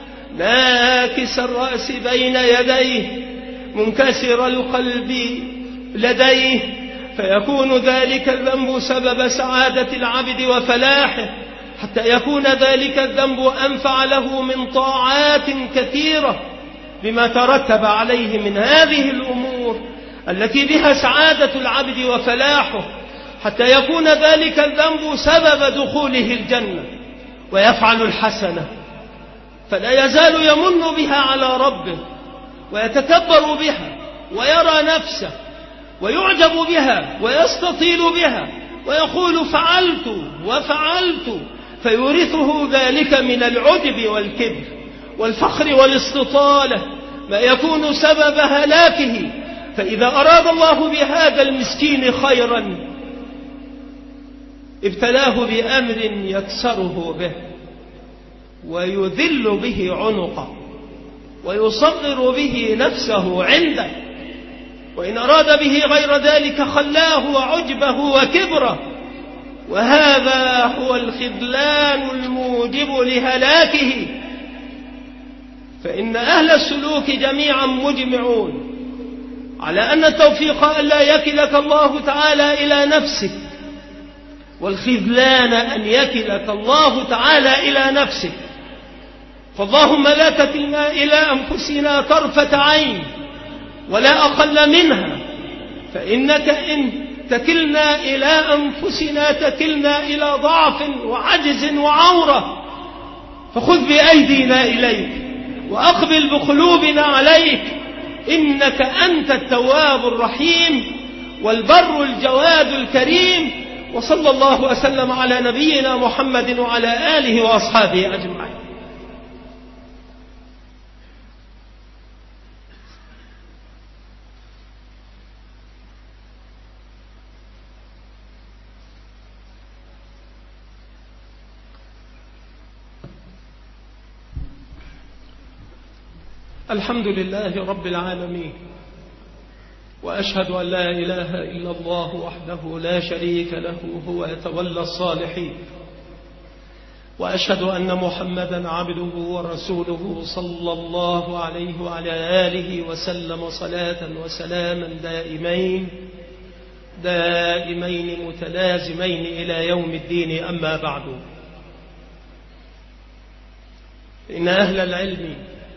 ناكس الرأس بين يديه منكسر القلب لديه، فيكون ذلك الذنب سبب سعادة العبد وفلاحه، حتى يكون ذلك الذنب أنفع له من طاعات كثيرة بما ترتب عليه من هذه الأمور التي بها سعادة العبد وفلاحه، حتى يكون ذلك الذنب سبب دخوله الجنة. ويفعل الحسنة فلا يزال يمن بها على ربه ويتكبر بها ويرى نفسه ويعجب بها ويستطيل بها ويقول فعلت وفعلت، فيورثه ذلك من العجب والكبر والفخر والاستطالة ما يكون سبب هلاكه. فإذا أراد الله بهذا المسكين خيرا ابتلاه بأمر يكسره به ويذل به عنقه ويصغر به نفسه عنده، وإن أراد به غير ذلك خلاه وعجبه وكبره، وهذا هو الخذلان الموجب لهلاكه. فإن أهل السلوك جميعا مجمعون على أن التوفيق ألا يكلك الله تعالى إلى نفسك، والخذلان أن يكلك الله تعالى إلى نفسك. فاللهم لا تكلنا إلى أنفسنا طرفة عين ولا أقل منها، فإنك إن تكلنا إلى أنفسنا تكلنا إلى ضعف وعجز وعورة. فخذ بأيدينا إليك وأقبل بقلوبنا عليك، إنك أنت التواب الرحيم والبر الجواد الكريم. وصلى الله وسلم على نبينا محمد وعلى آله وأصحابه أجمعين. الحمد لله رب العالمين، وأشهد أن لا إله إلا الله وحده لا شريك له هو يتولى الصالحين، وأشهد أن محمدا عبده ورسوله صلى الله عليه وعلى آله وسلم صلاة وسلاما دائمين دائمين متلازمين إلى يوم الدين. أما بعد، إن أهل العلم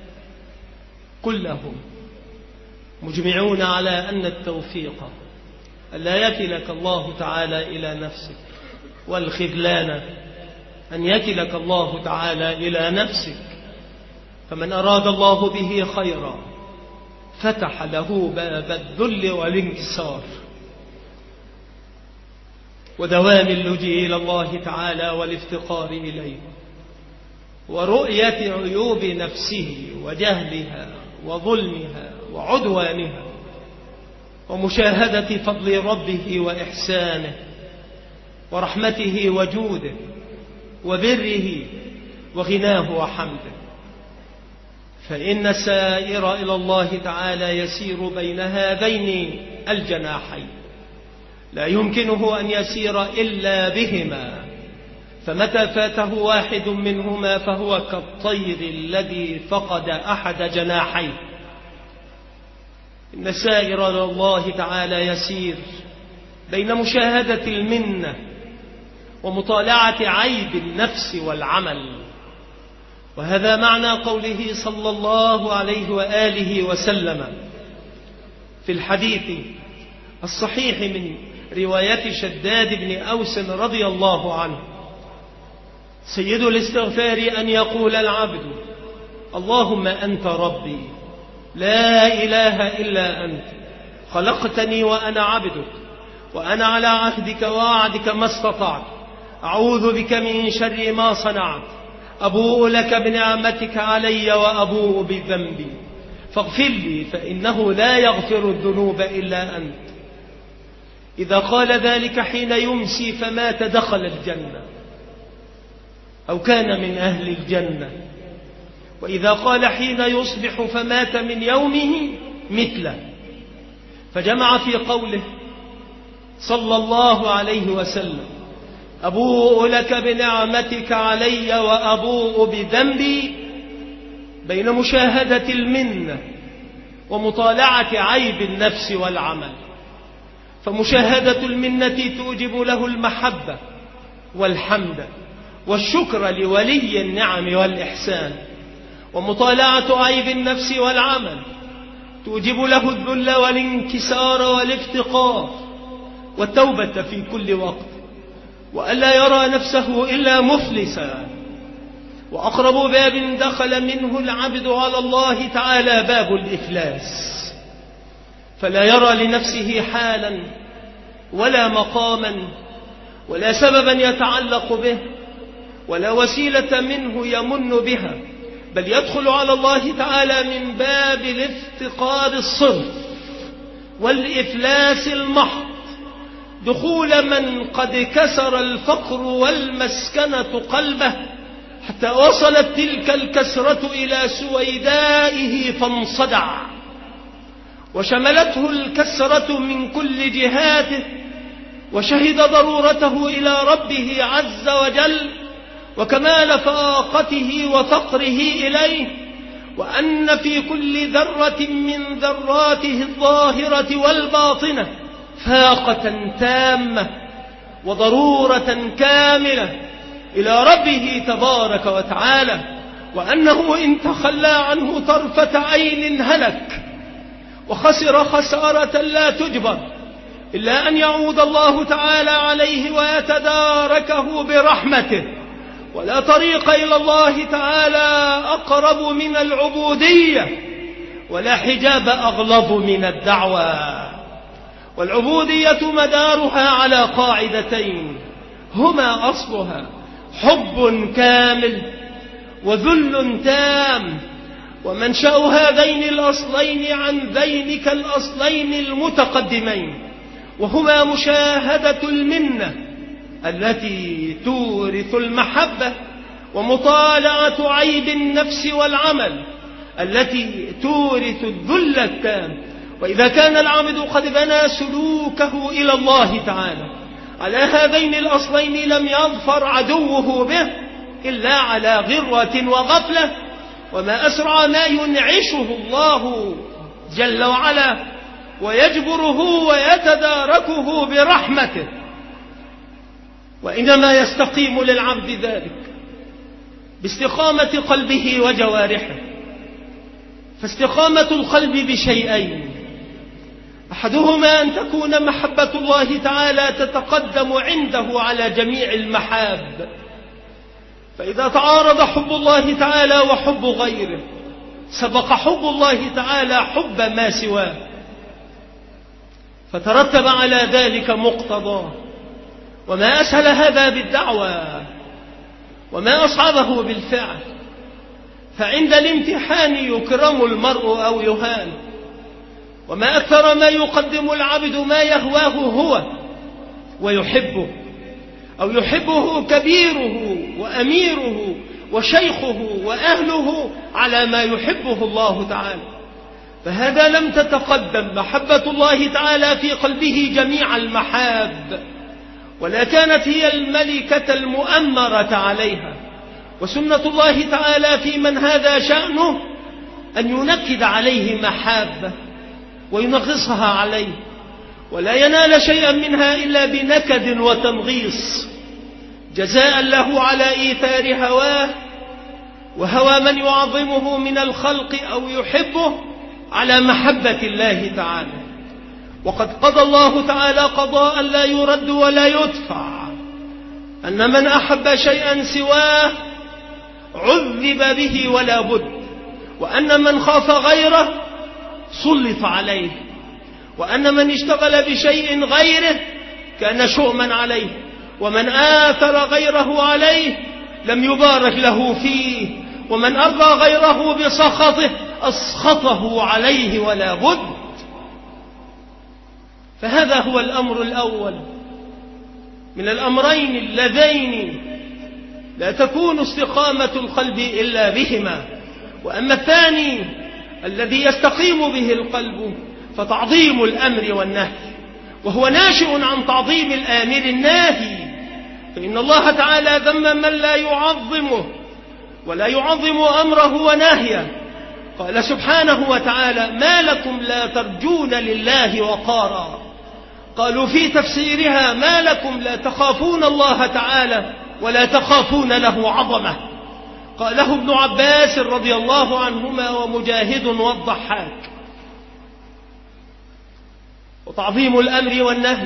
كلهم مجمعون على أن التوفيق ألا يكلك الله تعالى إلى نفسك، والخذلان أن يكلك الله تعالى إلى نفسك، فمن أراد الله به خيرا فتح له باب الذل والانكسار ودوام اللجوء إلى الله تعالى والافتقار إليه ورؤية عيوب نفسه وجهلها وظلمها وعدوانها ومشاهدة فضل ربه وإحسانه ورحمته وجوده وبره وغناه وحمده. فإن السائر إلى الله تعالى يسير بين هذين الجناحين، لا يمكنه أن يسير إلا بهما، فمتى فاته واحد منهما فهو كالطير الذي فقد أحد جناحيه. إن السائر إلى الله تعالى يسير بين مشاهدة المنة ومطالعة عيب النفس والعمل، وهذا معنى قوله صلى الله عليه وآله وسلم في الحديث الصحيح من رواية شداد بن أوس رضي الله عنه: سيد الاستغفار أن يقول العبد اللهم أنت ربي لا إله إلا أنت، خلقتني وأنا عبدك، وأنا على عهدك ووعدك ما استطعت، أعوذ بك من شر ما صنعت، أبوء لك بنعمتك علي وأبوء بذنبي فاغفر لي فإنه لا يغفر الذنوب إلا أنت. إذا قال ذلك حين يمسي فمات دخل الجنة أو كان من أهل الجنة، وإذا قال حين يصبح فمات من يومه مثله. فجمع في قوله صلى الله عليه وسلم أبوء لك بنعمتك علي وأبوء بذنبي بين مشاهدة المنة ومطالعة عيب النفس والعمل. فمشاهدة المنة توجب له المحبة والحمد والشكر لولي النعم والإحسان، ومطالعة عيب النفس والعمل توجب له الذل والانكسار والافتقار والتوبة في كل وقت، وألا يرى نفسه إلا مفلسا. وأقرب باب دخل منه العبد على الله تعالى باب الإفلاس، فلا يرى لنفسه حالا ولا مقاما ولا سببا يتعلق به ولا وسيلة منه يمن بها، بل يدخل على الله تعالى من باب الافتقار الصرف والإفلاس المحض، دخول من قد كسر الفقر والمسكنة قلبه حتى وصلت تلك الكسرة إلى سويدائه فانصدع، وشملته الكسرة من كل جهاته، وشهد ضرورته إلى ربه عز وجل وكمال فاقته وفقره إليه، وأن في كل ذرة من ذراته الظاهرة والباطنة فاقة تامة وضرورة كاملة إلى ربه تبارك وتعالى، وأنه إن تخلى عنه طرفة عين هلك وخسر خسارة لا تجبر إلا أن يعود الله تعالى عليه ويتداركه برحمته. ولا طريق إلى الله تعالى أقرب من العبودية، ولا حجاب أغلظ من الدعوة. والعبودية مدارها على قاعدتين هما أصلها حب كامل وذل تام، ومنشأ هذين الأصلين عن ذينك الأصلين المتقدمين، وهما مشاهدة المنة التي تورث المحبة، ومطالعة عيب النفس والعمل التي تورث الذل التام. وإذا كان العبد قد بنى سلوكه إلى الله تعالى على هذين الأصلين لم يظفر عدوه به إلا على غرة وغفلة، وما أسرع ما ينعشه الله جل وعلا ويجبره ويتداركه برحمته. وإنما يستقيم للعبد ذلك باستقامة قلبه وجوارحه. فاستقامة القلب بشيئين: أحدهما أن تكون محبة الله تعالى تتقدم عنده على جميع المحاب، فإذا تعارض حب الله تعالى وحب غيره سبق حب الله تعالى حب ما سواه، فترتب على ذلك مقتضاه. وما أسهل هذا بالدعوة وما أصعبه بالفعل، فعند الامتحان يكرم المرء أو يهان. وما أكثر ما يقدم العبد ما يهواه هو ويحبه، أو يحبه كبيره وأميره وشيخه وأهله على ما يحبه الله تعالى. فهذا لم تتقدم محبة الله تعالى في قلبه جميع المحاب، ولا كانت هي الملكة المؤمرة عليها. وسنة الله تعالى في من هذا شأنه أن ينكد عليه محابة وينغصها عليه، ولا ينال شيئا منها إلا بنكد وتنغيص، جزاء له على إيثار هواه وهوى من يعظمه من الخلق أو يحبه على محبة الله تعالى. وقد قضى الله تعالى قضاء لا يرد ولا يدفع، أن من أحب شيئا سواه عذب به ولا بد، وأن من خاف غيره سلط عليه، وأن من اشتغل بشيء غيره كان شؤما عليه، ومن آثر غيره عليه لم يبارك له فيه، ومن أرضى غيره بسخطه أسخطه عليه ولا بد. فهذا هو الأمر الأول من الأمرين اللذين لا تكون استقامة القلب إلا بهما. وأما الثاني الذي يستقيم به القلب فتعظيم الأمر والنهي، وهو ناشئ عن تعظيم الآمر الناهي. فإن الله تعالى ذم من لا يعظمه ولا يعظم أمره ونهيه. قال سبحانه وتعالى: ما لكم لا ترجون لله وقارا. قالوا في تفسيرها: ما لكم لا تخافون الله تعالى ولا تخافون له عظمة. قاله ابن عباس رضي الله عنهما ومجاهد والضحاك. وتعظيم الأمر والنهي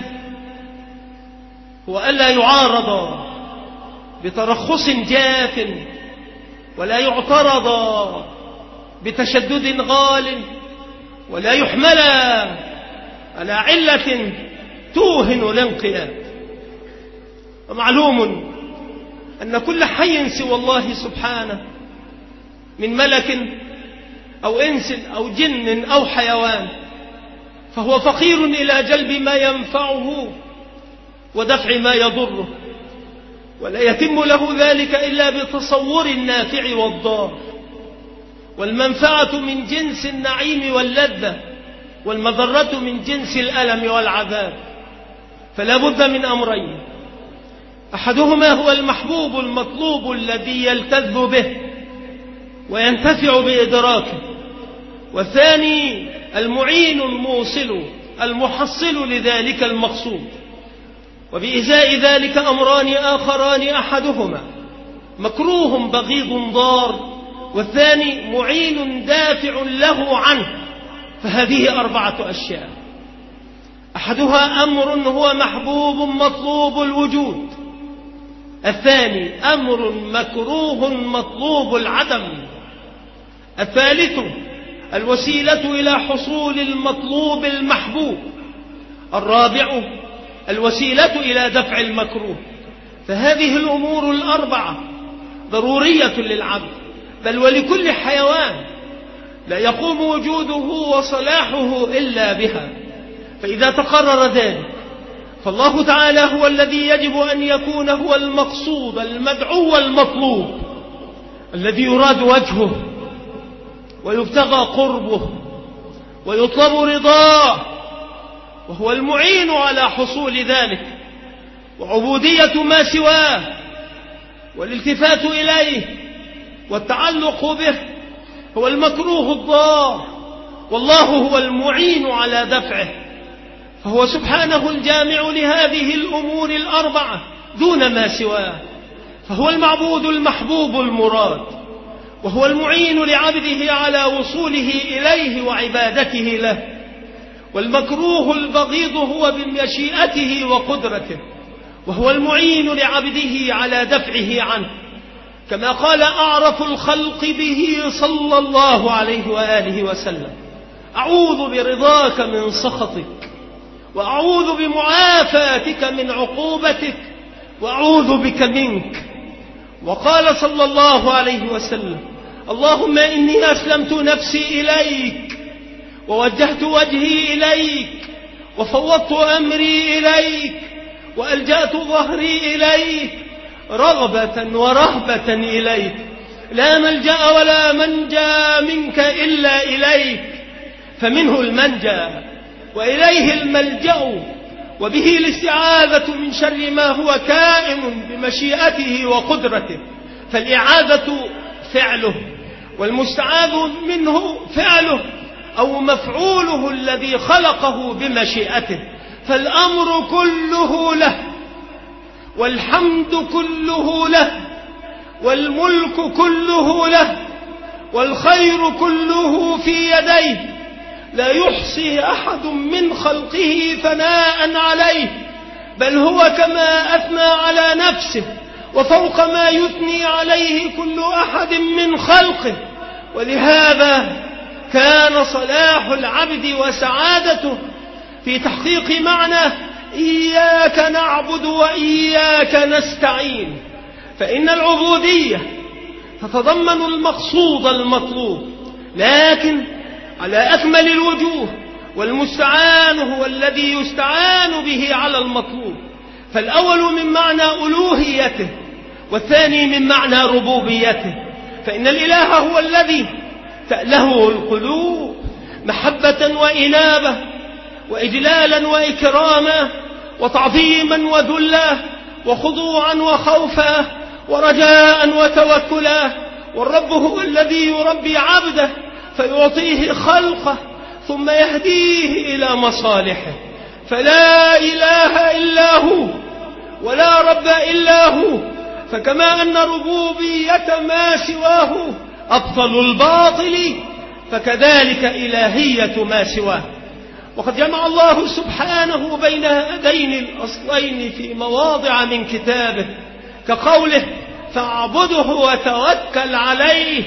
هو ألا يعارض بترخص جاف، ولا يعترض بتشدد غال، ولا يحمل على علة توهن الانقياد. ومعلوم أن كل حي سوى الله سبحانه من ملك أو إنس أو جن أو حيوان فهو فقير إلى جلب ما ينفعه ودفع ما يضره، ولا يتم له ذلك إلا بتصور النافع والضار. والمنفعة من جنس النعيم واللذة، والمضرة من جنس الألم والعذاب. فلا بد من أمرين: أحدهما هو المحبوب المطلوب الذي يلتذ به وينتفع بإدراكه، والثاني المعين الموصل المحصل لذلك المقصود. وبإزاء ذلك أمران آخران: أحدهما مكروه بغيض ضار، والثاني معين دافع له عنه. فهذه أربعة أشياء: أحدها أمر هو محبوب مطلوب الوجود، الثاني أمر مكروه مطلوب العدم، الثالث الوسيلة إلى حصول المطلوب المحبوب، الرابع الوسيلة إلى دفع المكروه. فهذه الأمور الأربعة ضرورية للعبد، بل ولكل حيوان، لا يقوم وجوده وصلاحه إلا بها. فإذا تقرر ذلك فالله تعالى هو الذي يجب أن يكون هو المقصود المدعو المطلوب، الذي يراد وجهه ويبتغى قربه ويطلب رضاه، وهو المعين على حصول ذلك. وعبودية ما سواه والالتفات إليه والتعلق به هو المكروه الضار، والله هو المعين على دفعه. فهو سبحانه الجامع لهذه الأمور الأربعة دون ما سواه، فهو المعبود المحبوب المراد، وهو المعين لعبده على وصوله إليه وعبادته له. والمكروه البغيض هو بمشيئته وقدرته، وهو المعين لعبده على دفعه عنه. كما قال أعرف الخلق به صلى الله عليه وآله وسلم: أعوذ برضاك من سخطك، وأعوذ بمعافاتك من عقوبتك، وأعوذ بك منك. وقال صلى الله عليه وسلم: اللهم إني أسلمت نفسي إليك، ووجهت وجهي إليك، وفوضت أمري إليك، وألجأت ظهري إليك، رغبة ورهبة إليك، لا ملجأ ولا منجى منك إلا إليك، فمنه المنجى وإليه الملجأ، وبه الاستعاذة من شر ما هو كائن بمشيئته وقدرته، فالإعاذة فعله، والمستعاذ منه فعله أو مفعوله الذي خلقه بمشيئته، فالأمر كله له، والحمد كله له، والملك كله له، والخير كله في يديه، لا يحصي أحد من خلقه ثناء عليه، بل هو كما أثنى على نفسه وفوق ما يثني عليه كل أحد من خلقه. ولهذا كان صلاح العبد وسعادته في تحقيق معنى إياك نعبد وإياك نستعين، فإن العبودية تتضمن المقصود المطلوب، لكن على أكمل الوجوه، والمستعان هو الذي يستعان به على المطلوب، فالأول من معنى ألوهيته، والثاني من معنى ربوبيته. فإن الإله هو الذي تأله القلوب محبة وإنابة، وإجلالا وإكراما، وتعظيما وذلا، وخضوعا وخوفا، ورجاء وتوكلا. والرب هو الذي يربي عبده فيعطيه خلقه ثم يهديه إلى مصالحه، فلا إله إلا هو ولا رب إلا هو. فكما أن ربوبية ما سواه أبطل الباطل، فكذلك إلهية ما سواه. وقد جمع الله سبحانه بين هذين الأصلين في مواضع من كتابه، كقوله: فاعبده وتوكل عليه،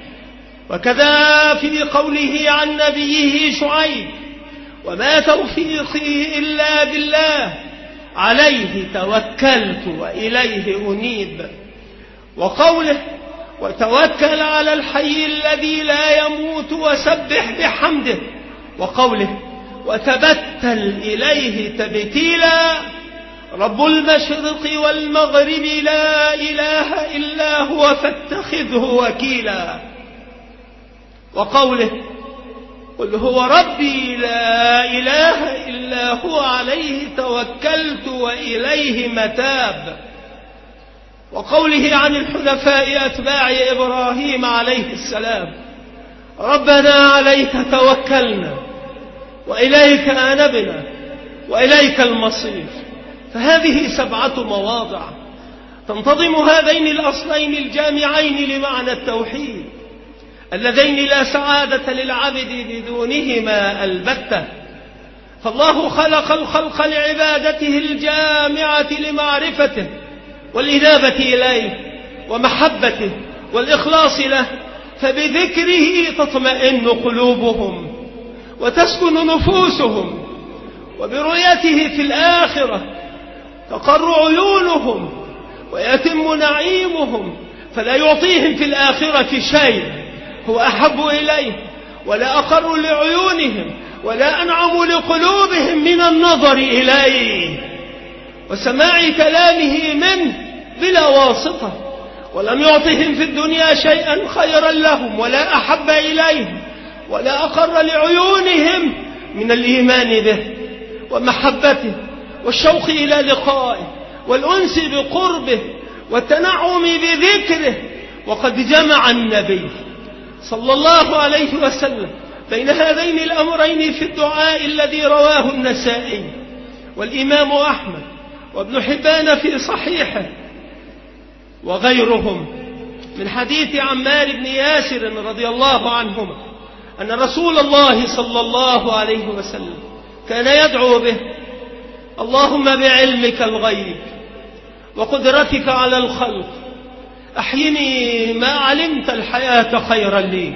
وكذا في قوله عن نبيه شعيب: وما توفيقي إلا بالله عليه توكلت وإليه أنيب. وقوله: وتوكل على الحي الذي لا يموت وسبح بحمده. وقوله: وتبتل إليه تبتيلا، رب المشرق والمغرب لا إله إلا هو فاتخذه وكيلا. وقوله: قل هو ربي لا إله إلا هو عليه توكلت وإليه متاب. وقوله عن الحنفاء أتباع إبراهيم عليه السلام: ربنا عليك توكلنا وإليك أنبنا وإليك المصير. فهذه سبعة مواضع تنتظم هذين الأصلين الجامعين لمعنى التوحيد، اللذين لا سعادة للعبد بدونهما البتة. فالله خلق الخلق لعبادته الجامعة لمعرفته والإنابة إليه ومحبته والإخلاص له، فبذكره تطمئن قلوبهم وتسكن نفوسهم، وبرؤيته في الآخرة تقر عيونهم ويتم نعيمهم، فلا يعطيهم في الآخرة شيء هو أحب إليه ولا أقر لعيونهم ولا أنعم لقلوبهم من النظر إليه وسماع كلامه منه بلا واسطة، ولم يعطهم في الدنيا شيئا خيرا لهم ولا أحب إليهم ولا أقر لعيونهم من الإيمان به ومحبته والشوق إلى لقائه والأنس بقربه والتنعم بذكره. وقد جمع النبي صلى الله عليه وسلم بين هذين الأمرين في الدعاء الذي رواه النسائي والإمام أحمد وابن حبان في صحيحه وغيرهم من حديث عمار بن ياسر رضي الله عنهما أن رسول الله صلى الله عليه وسلم كان يدعو به: اللهم بعلمك الغيب وقدرتك على الخلق أحيني ما علمت الحياة خيرا لي،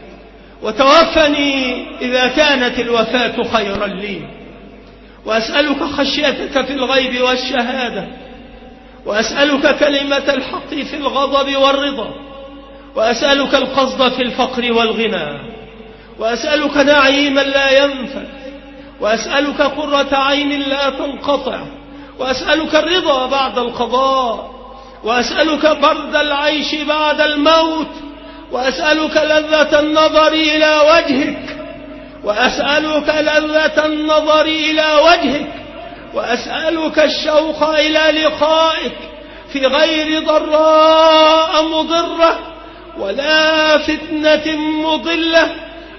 وتوفني إذا كانت الوفاة خيرا لي. وأسألك خشيتك في الغيب والشهادة، وأسألك كلمة الحق في الغضب والرضا، وأسألك القصد في الفقر والغنى، وأسألك نعيما لا ينفد، وأسألك قرة عين لا تنقطع، وأسألك الرضا بعد القضاء، وأسألك برد العيش بعد الموت، وأسألك لذة النظر إلى وجهك، وأسألك لذة النظر إلى وجهك، وأسألك الشوق إلى لقائك في غير ضراء مضرة ولا فتنة مضلة.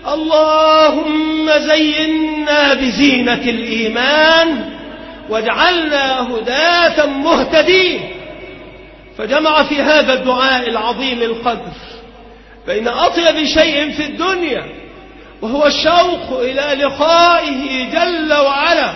اللهم زينا بزينة الإيمان واجعلنا هداة مهتدين. فجمع في هذا الدعاء العظيم القدر بين أطيب شيء في الدنيا وهو الشوق إلى لقائه جل وعلا،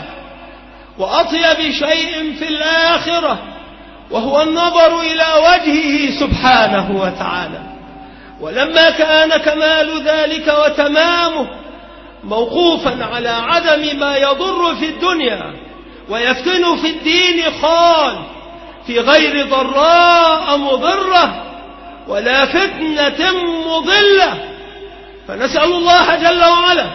وأطيب شيء في الآخرة وهو النظر إلى وجهه سبحانه وتعالى. ولما كان كمال ذلك وتمامه موقوفا على عدم ما يضر في الدنيا ويفتن في الدين قال في غير ضراء مضرة ولا فتنة مضلة. فنسأل الله جل وعلا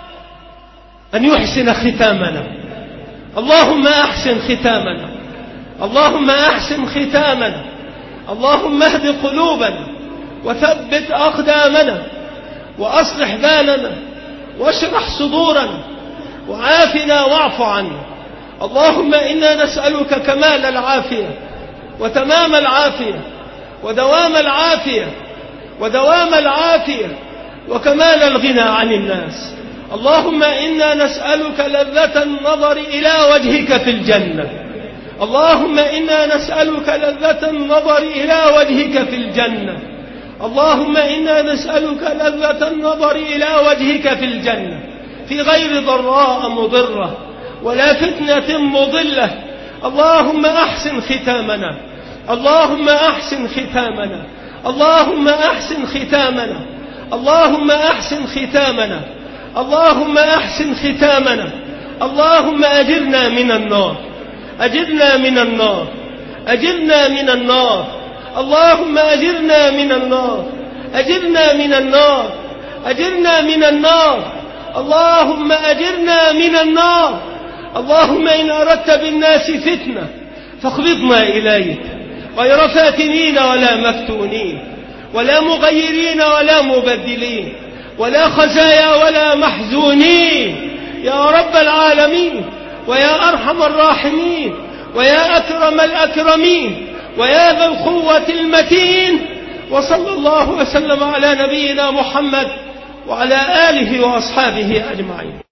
أن يحسن ختامنا. اللهم أحسن ختامنا، اللهم أحسن ختامنا، اللهم اهد قلوبنا وثبت أقدامنا وأصلح بالنا واشرح صدورنا وعافنا واعف عنا. اللهم إنا نسألك كمال العافية وتمام العافية ودوام العافية ودوام العافية وكمال الغنى عن الناس. اللهم إنا نسألك لذة النظر إلى وجهك في الجنة. اللهم إنا نسألك لذة النظر إلى وجهك في الجنة. اللهم إنا نسألك لذة النظر إلى وجهك في الجنة في غير ضراء مضرة ولا فتنة مضلة. اللهم أحسن ختامنا، اللهم أحسن ختامنا، اللهم أحسن ختامنا، اللهم أحسن ختامنا، اللهم أحسن ختامنا. اللهم أجرنا من النار، أجرنا من النار، أجرنا من النار. اللهم أجرنا من النار، أجرنا من النار، أجرنا من النار. اللهم أجرنا من النار. اللهم إن أردت بالناس فتنة فاقبضنا إليك غير فاتنين ولا مفتونين ولا مغيرين ولا مبدلين ولا خزايا ولا محزونين يا رب العالمين ويا أرحم الراحمين ويا أكرم الأكرمين ويا ذا القوة المتين. وصلى الله وسلم على نبينا محمد وعلى آله وأصحابه أجمعين.